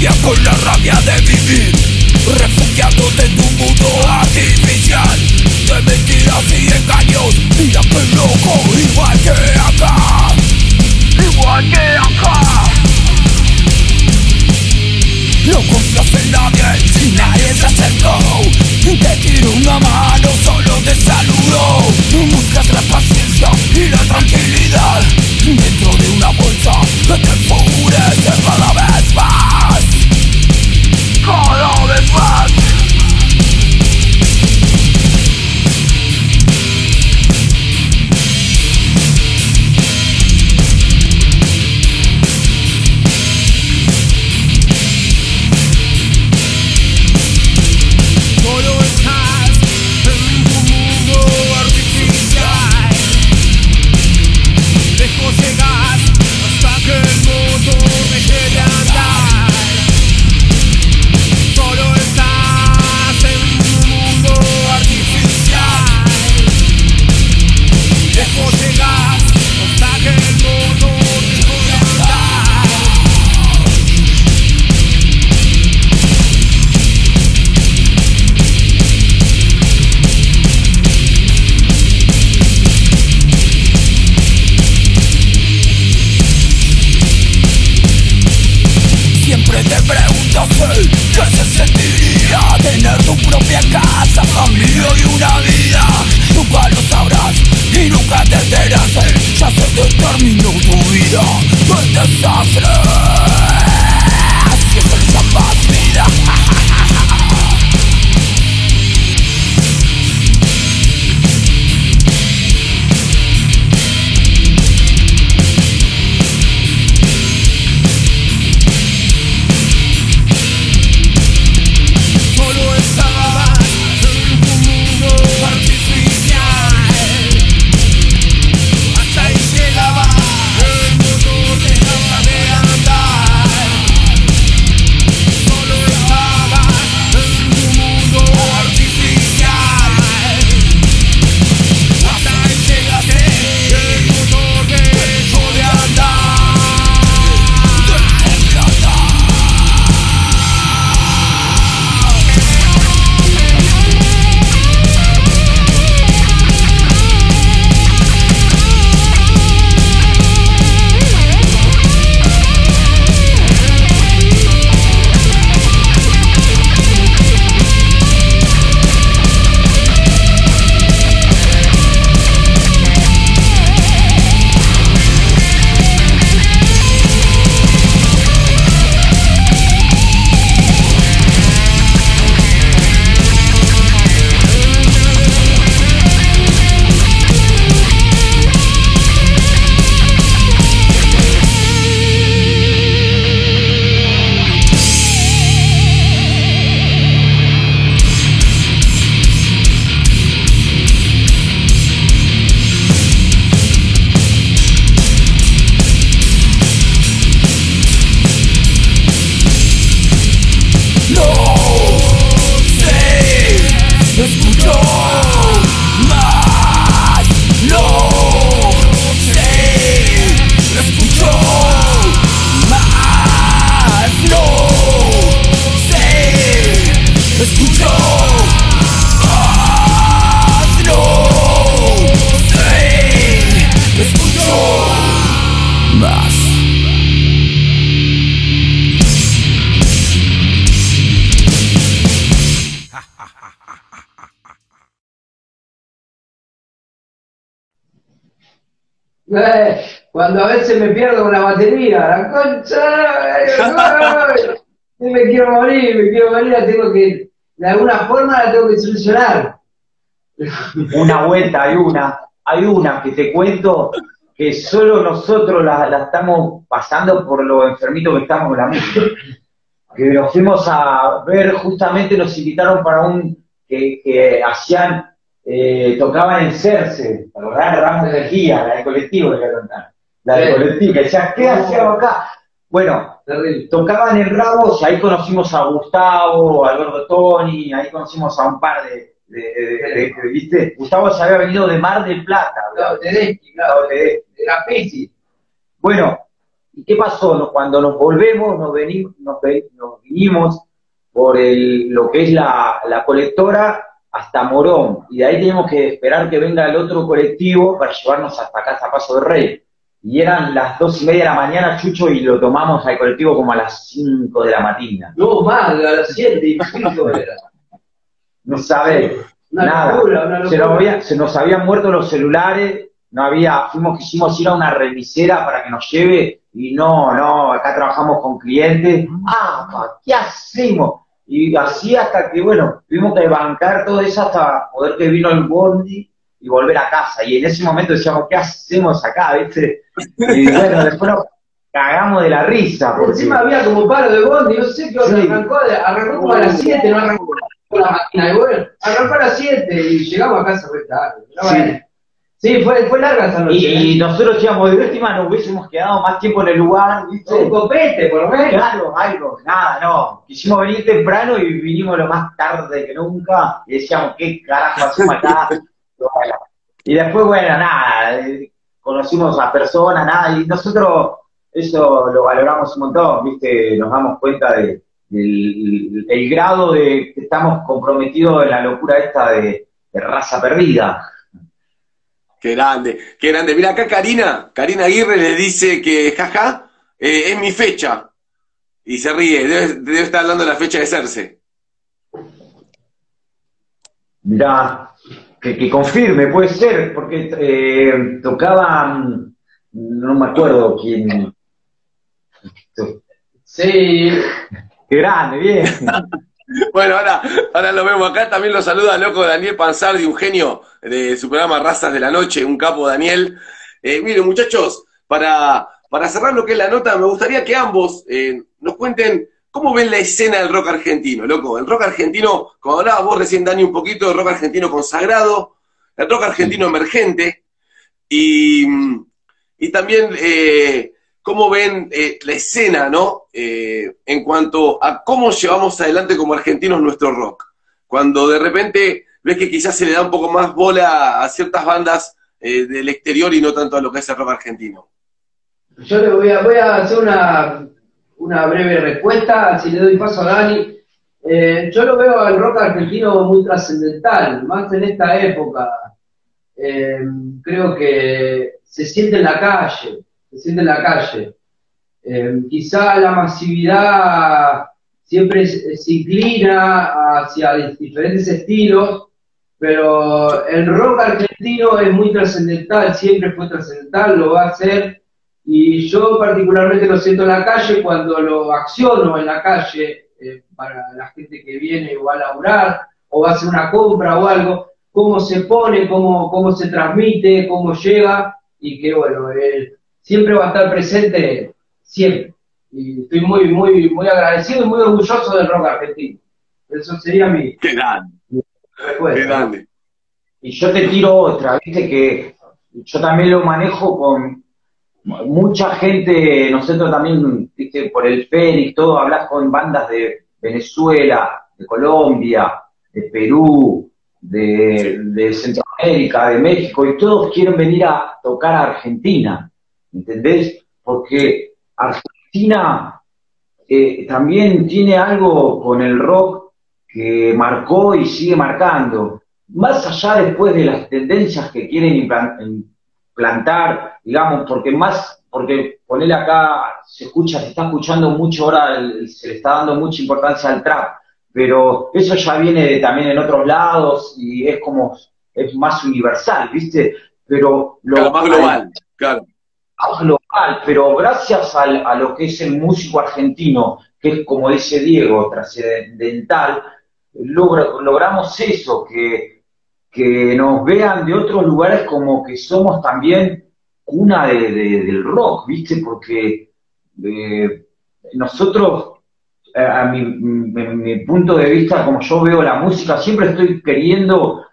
Speaker 6: nostalgia con la rabia de vivir, refugiándote en tu mundo artificial de mentiras y engaños. Mira que loco, igual que acá, igual que acá. No confías en nadie si nadie se acercó. Te tiro una mano, solo te saludo. Buscas la paciencia y la tranquilidad dentro de una bolsa que te enfurece cada vez más. Cada vez más. ¿Qué se sentiría tener tu propia casa, familia y una vida? Nunca lo sabrás y nunca te enterarás. Ya se terminó tu vida, el desastre. Si eso le llamas vida.
Speaker 3: Cuando a veces me pierdo con la batería, la concha, me quiero morir, la tengo que, de alguna forma la tengo que solucionar.
Speaker 4: Una vuelta, hay una que te cuento que solo nosotros la estamos pasando por lo enfermitos que estamos con la música. Que nos fuimos a ver, justamente nos invitaron para un que hacían, tocaban en Cerce, la verdad, Ramos de Energía, la del colectivo, le voy a contar. La del colectivo, que decía, ¿qué hacíamos acá? Bueno, tocaban en Ramos y ahí conocimos a Gustavo, a Gordo Tony, ahí conocimos a un par ¿viste? Gustavo se había venido de Mar del Plata.
Speaker 3: No, Tedeschi, claro, de la Pizzi.
Speaker 4: Bueno, ¿Y qué pasó? Cuando nos volvemos, nos vinimos por lo que es la colectora hasta Morón, y de ahí teníamos que esperar que venga el otro colectivo para llevarnos hasta Casa Paso del Rey. Y eran las 2:30 de la mañana, Chucho, y lo tomamos al colectivo como a las 5 de la mañana.
Speaker 3: No, más, a las 7 y pico era.
Speaker 4: No sabés,
Speaker 3: Una
Speaker 4: nada.
Speaker 3: locura, una locura.
Speaker 4: Se nos habían muerto los celulares, quisimos ir a una remisera para que nos lleve, y no, acá trabajamos con clientes. ¿Qué hacemos? Y así hasta que, bueno, tuvimos que bancar todo eso hasta poder que vino el bondi y volver a casa. Y en ese momento decíamos, ¿qué hacemos acá, viste? Y bueno, después nos cagamos de la risa. Porque
Speaker 3: Encima había como paro de bondi, no sé qué hora,
Speaker 4: Sí.
Speaker 3: arrancó como a las 7, no arrancó con la máquina. Y bueno, arrancó a las 7 y llegamos a casa re tarde. Pero
Speaker 4: Sí.
Speaker 3: bueno. Sí, fue larga esa noche.
Speaker 4: Y nosotros decíamos, de última nos hubiésemos quedado más tiempo en el lugar, ¿viste?
Speaker 3: Un copete, por lo menos.
Speaker 4: Claro, algo, nada, no. Quisimos venir temprano y vinimos lo más tarde que nunca, y decíamos, ¿qué carajo hacemos acá? Y después, bueno, nada, conocimos a personas, nada, y nosotros eso lo valoramos un montón, ¿viste? Nos damos cuenta del el grado de que estamos comprometidos en la locura esta de raza perdida.
Speaker 5: Qué grande, qué grande. Mira, acá Karina Aguirre le dice que, jaja, es mi fecha. Y se ríe, debe estar hablando de la fecha de Cerce.
Speaker 4: Mirá, que confirme, puede ser, porque tocaban, no me acuerdo quién.
Speaker 3: Sí.
Speaker 4: Qué grande, bien.
Speaker 5: Bueno, ahora lo vemos acá, también lo saluda loco Daniel Panzardi, un genio de su programa Razas de la Noche, un capo Daniel. Miren muchachos, para cerrar lo que es la nota, me gustaría que ambos nos cuenten cómo ven la escena del rock argentino, loco. El rock argentino, como hablabas vos recién, Dani, un poquito del rock argentino consagrado, el rock argentino emergente, y también cómo ven la escena, ¿no? En cuanto a cómo llevamos adelante como argentinos nuestro rock. Cuando de repente ves que quizás se le da un poco más bola a ciertas bandas del exterior y no tanto a lo que es el rock argentino.
Speaker 3: Yo le voy a hacer una breve respuesta, si le doy paso a Dani. Yo lo veo al rock argentino muy trascendental, más en esta época. Creo que se siente en la calle. Quizá la masividad siempre se inclina hacia diferentes estilos, pero el rock argentino es muy trascendental, siempre fue trascendental, lo va a ser, y yo particularmente lo siento en la calle cuando lo acciono en la calle para la gente que viene o va a laburar o va a hacer una compra o algo, cómo se pone, cómo se transmite, cómo llega, y que bueno, siempre va a estar presente, siempre. Y estoy muy agradecido y muy orgulloso del rock argentino. Eso sería mi
Speaker 5: ¡Qué grande!
Speaker 3: respuesta.
Speaker 5: ¡Qué grande!
Speaker 4: Y yo te tiro otra, viste que yo también lo manejo con mucha gente, nosotros también, viste, por el Félix, todo, hablas con bandas de Venezuela, de Colombia, de Perú, de Centroamérica, de México, y todos quieren venir a tocar a Argentina, ¿entendés? Porque Argentina también tiene algo con el rock que marcó y sigue marcando. Más allá después de las tendencias que quieren implantar, digamos, porque ponerle acá, se está escuchando mucho ahora, se le está dando mucha importancia al trap, pero eso ya viene también en otros lados y es más universal, ¿viste? Pero
Speaker 5: Más global, claro.
Speaker 4: Más global, pero gracias a lo que es el músico argentino, que es, como dice Diego, trascendental, logramos eso, que nos vean de otros lugares como que somos también cuna del rock, ¿viste? Porque nosotros, a mi punto de vista, como yo veo la música, siempre estoy queriendo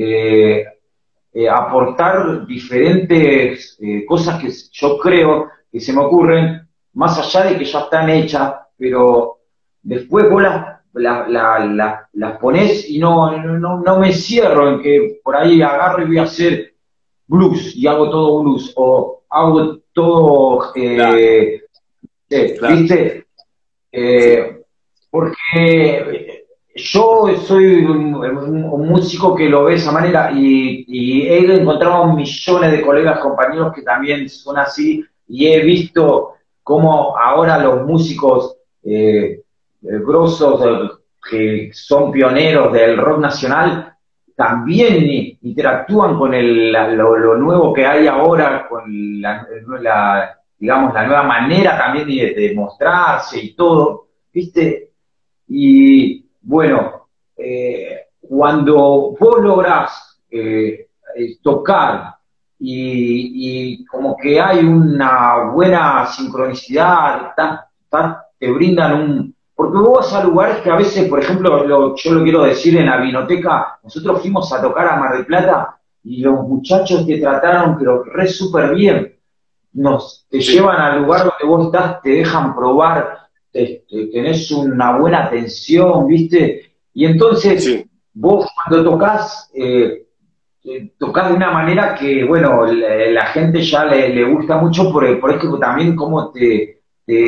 Speaker 4: aportar diferentes cosas que yo creo que se me ocurren, más allá de que ya están hechas, pero después vos las ponés y no me cierro en que por ahí agarro y voy a hacer blues y hago todo blues, o hago todo
Speaker 5: Claro.
Speaker 4: ¿viste? Porque yo soy un músico que lo ve de esa manera y he encontrado millones de colegas, compañeros que también son así y he visto cómo ahora los músicos grosos que son pioneros del rock nacional también interactúan con lo nuevo que hay ahora, con digamos, la nueva manera también de mostrarse y todo, ¿viste? Y bueno, cuando vos lográs tocar y como que hay una buena sincronicidad, te brindan porque vos vas a lugares que a veces, por ejemplo, yo lo quiero decir en la Vinoteca, nosotros fuimos a tocar a Mar del Plata y los muchachos te trataron pero re súper bien. Te llevan al lugar donde vos estás, te dejan probar, tenés una buena atención, ¿viste? Y entonces vos cuando tocas de una manera que, bueno, la gente ya le gusta mucho por esto también como te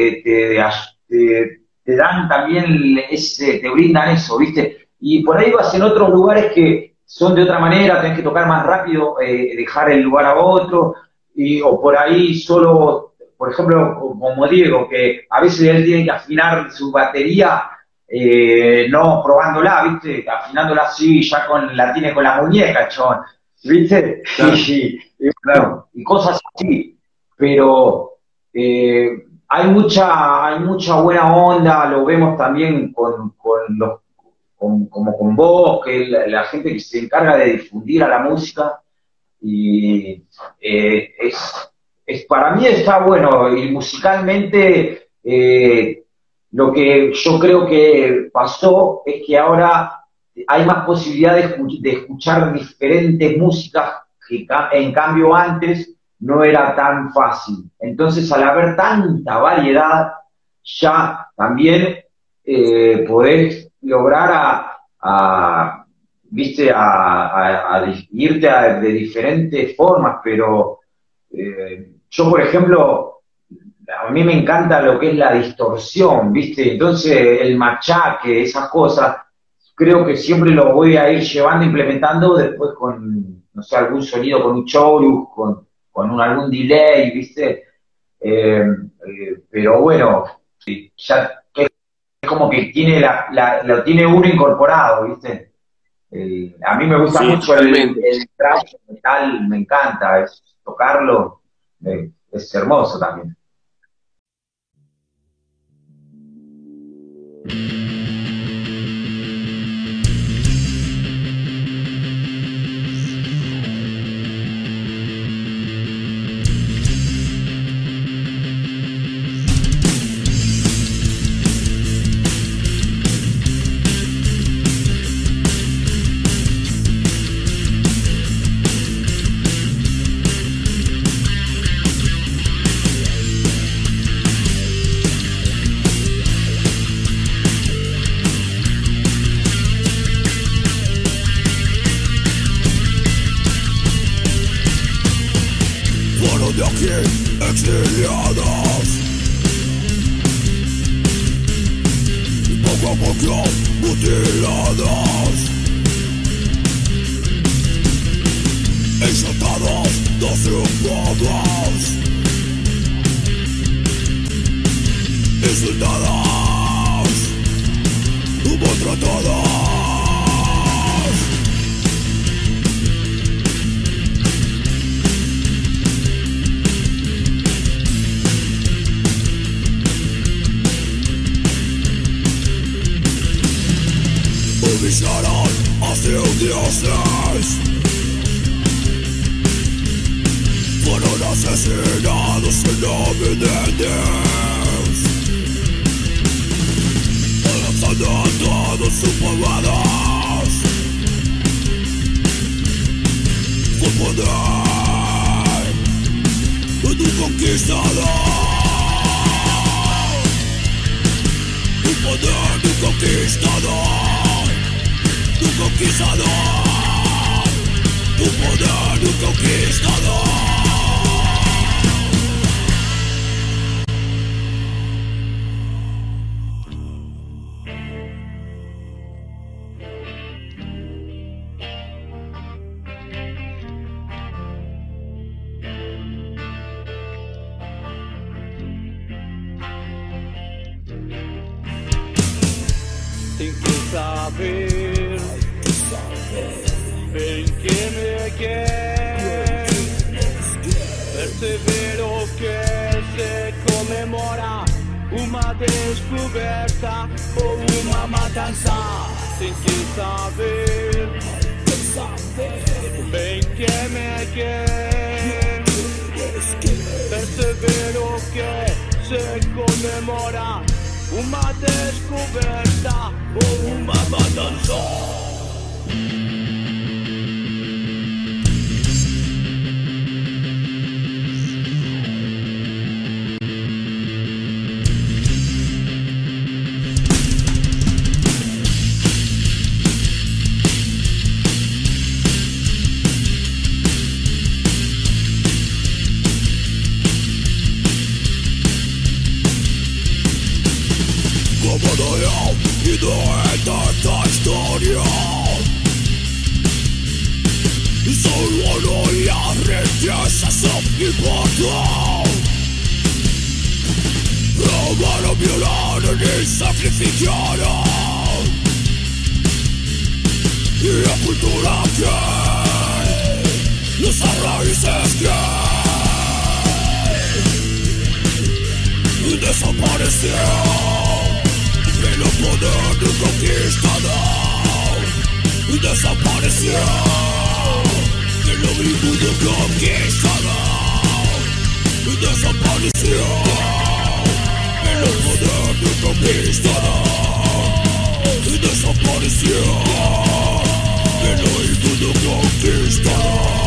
Speaker 4: dan también te brindan eso, ¿viste? Y por ahí vas en otros lugares que son de otra manera, tenés que tocar más rápido, dejar el lugar a otro, o por ahí solo, por ejemplo, como Diego, que a veces él tiene que afinar su batería, no probándola, ¿viste? Afinándola así, ya la tiene con la muñeca, chabón, ¿viste? Claro. Y cosas así, pero hay mucha buena onda, lo vemos también como con vos, que la gente que se encarga de difundir a la música, y para mí está bueno, y musicalmente lo que yo creo que pasó es que ahora hay más posibilidad de escuchar diferentes músicas que en cambio antes no era tan fácil. Entonces, al haber tanta variedad, ya también podés lograr ¿viste? Irte de diferentes formas, pero yo, por ejemplo, a mí me encanta lo que es la distorsión, ¿viste? Entonces, el machaque, esas cosas, creo que siempre lo voy a ir llevando, implementando después con, no sé, algún sonido con un chorus, con algún delay, ¿viste? Pero bueno, ya es como que tiene lo tiene uno incorporado, ¿viste? A mí me gusta mucho el thrash metal, me encanta, tocarlo, es hermoso también.
Speaker 1: sin que saber, ven que me quieres, persevero que se commemora una descoberta o una matanza, sin que saber, ven que me quieres, persevero que se commemora una descoberta o una matanza.
Speaker 6: Y de esta historia solo no la riqueza se importa. Robaron, violaron y sacrificaron. Y la cultura que nuestras raíces que desapareció. El poder del conquistador desapareció. El orgullo conquistador desapareció. El poder del conquistador desapareció. El orgullo conquistador.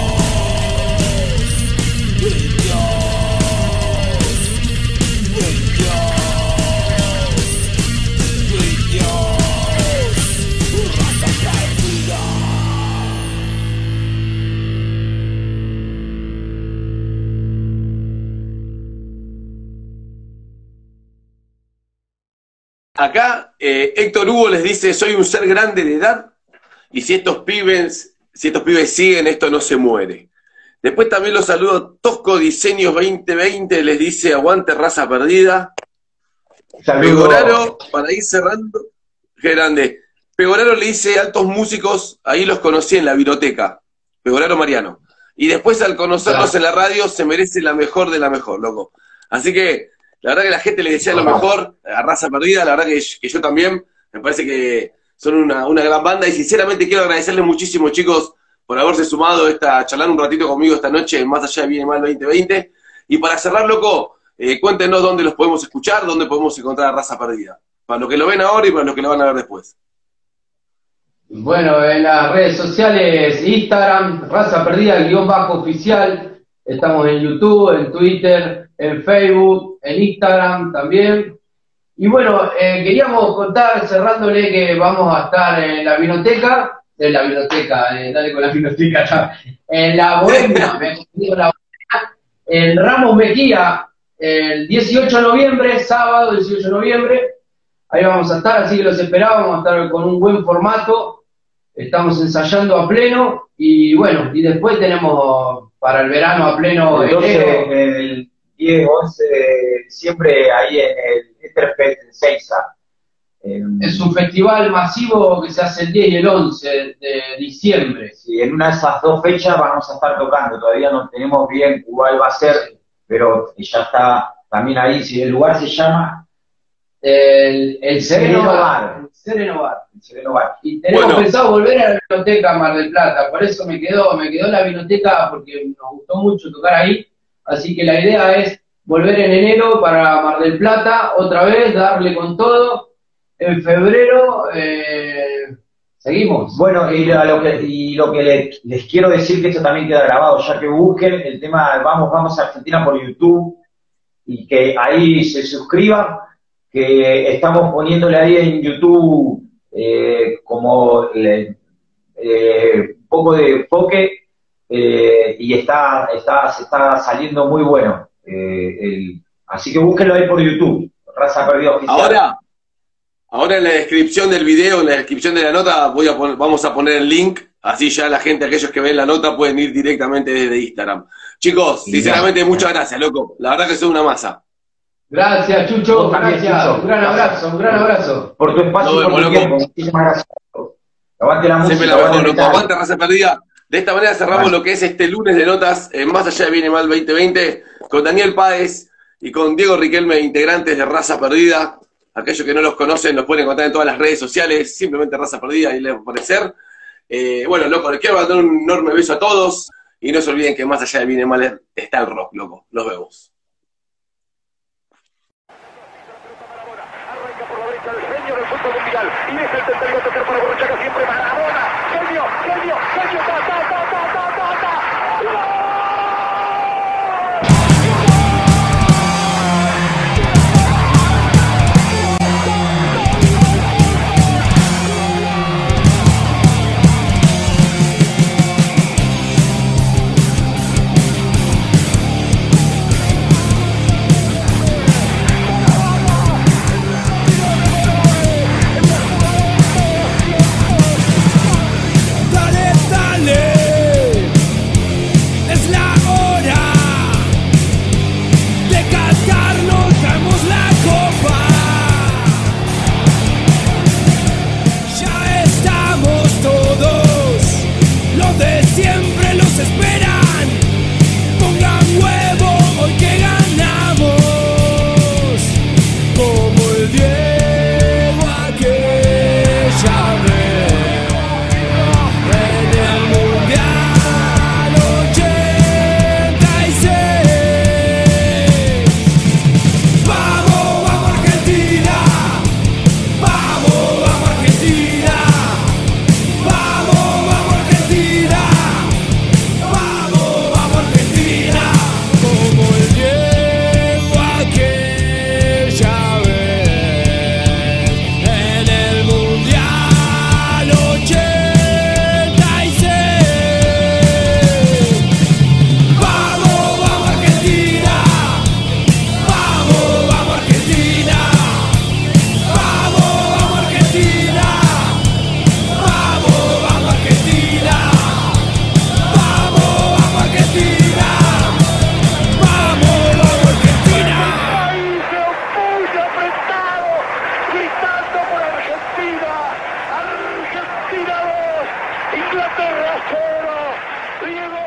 Speaker 5: Acá Héctor Hugo les dice, soy un ser grande de edad y si estos pibes siguen, esto no se muere. Después también los saludo Tosco Diseños 2020, les dice, aguante raza perdida. Pegoraro, para ir cerrando, qué grande. Pegoraro le dice, altos músicos, ahí los conocí en la biblioteca. Pegoraro Mariano. Y después al conocerlos en la radio, se merece la mejor de la mejor, loco. Así que la verdad que la gente le desea lo mejor a Raza Perdida, la verdad que yo también, me parece que son una gran banda y sinceramente quiero agradecerles muchísimo, chicos, por haberse sumado a charlar un ratito conmigo esta noche en Más Allá de Bien y Mal 2020. Y para cerrar, loco, cuéntenos dónde los podemos escuchar, dónde podemos encontrar a Raza Perdida, para los que lo ven ahora y para los que lo van a ver después.
Speaker 3: Bueno, en las redes sociales, Instagram, Raza Perdida, _oficial, estamos en YouTube, en Twitter, en Facebook, en Instagram también. Y bueno, queríamos contar, cerrándole, que vamos a estar en la biblioteca, dale con la biblioteca ya, en la Bohemia, en Ramos Mejía, el 18 de noviembre, sábado 18 de noviembre, ahí vamos a estar, así que los esperamos, vamos a estar con un buen formato, estamos ensayando a pleno, y bueno, y después tenemos para el verano a pleno
Speaker 4: el 10, 11 de diciembre ahí en el Etherfest en Seiza.
Speaker 3: Es un festival masivo que se hace el 10 y el 11 de diciembre.
Speaker 4: Sí, en una de esas dos fechas vamos a estar tocando, todavía no tenemos bien cuál va a ser, pero ya está también ahí, si el lugar se llama
Speaker 3: el Sereno Bar. Y tenemos pensado volver a la biblioteca Mar del Plata, por eso me quedó la biblioteca porque nos gustó mucho tocar ahí, así que la idea es volver en enero para Mar del Plata, otra vez, darle con todo. En febrero seguimos.
Speaker 4: Bueno, y lo que les quiero decir, que esto también queda grabado, ya que busquen el tema Vamos a Argentina por YouTube y que ahí se suscriban, que estamos poniéndole ahí en YouTube como un poco de enfoque y se está saliendo muy bueno. Así que búsquenlo ahí por YouTube, Raza Perdida Oficial.
Speaker 5: Ahora en la descripción del video, en la descripción de la nota, vamos a poner el link, así ya la gente, aquellos que ven la nota, pueden ir directamente desde Instagram. Chicos, sinceramente, muchas gracias, loco. La verdad que son una masa.
Speaker 3: Gracias, Chucho.
Speaker 4: Vos también,
Speaker 3: Gracias.
Speaker 4: Chucho.
Speaker 3: Un gran abrazo, un gran abrazo.
Speaker 4: Por tu espacio y
Speaker 5: Nos
Speaker 4: por tu
Speaker 5: vemos,
Speaker 4: tiempo. Muchísimas gracias. Aguante la música.
Speaker 5: Siempre la mejor,
Speaker 4: aguante
Speaker 5: loco.
Speaker 4: el
Speaker 5: Aguante Raza Perdida. De esta manera cerramos
Speaker 4: Vale.
Speaker 5: lo que es este lunes de notas en Más Allá de Viene Mal 2020 con Daniel Páez y con Diego Riquelme, integrantes de Raza Perdida. Aquellos que no los conocen los pueden encontrar en todas las redes sociales, simplemente Raza Perdida y les va a aparecer. Bueno, loco, les quiero mandar un enorme beso a todos y no se olviden que Más Allá de Viene Mal está el rock, loco. Nos vemos.
Speaker 7: Arranca por la derecha el genio del fútbol mundial y es el tercero a tocar para Borruchaga, siempre Maradona. Genio, genio, genio, ta, ta, ta, ta, ta, ta, ta. ¡Gol!
Speaker 6: Dale, dale, es la hora de cantarnos, damos la copa. Ya estamos todos, los de siempre los esperan. Pongan huevo hoy que ganamos, como el Diego aquella vez. En el Mundial 86. Vamos, vamos Argentina. Vamos, vamos Argentina. Vamos, vamos Argentina. Vamos, vamos Argentina. Como el Diego aquella vez. En el Mundial 86. Vamos, vamos Argentina. Vamos, vamos Argentina. Vamos, vamos Argentina. Vamos, vamos Argentina. Vamos, vamos Argentina. Vamos, vamos Argentina.
Speaker 7: Ahí se opuso apretado, gritando por Argentina. Argentina 2, Inglaterra 0. Diego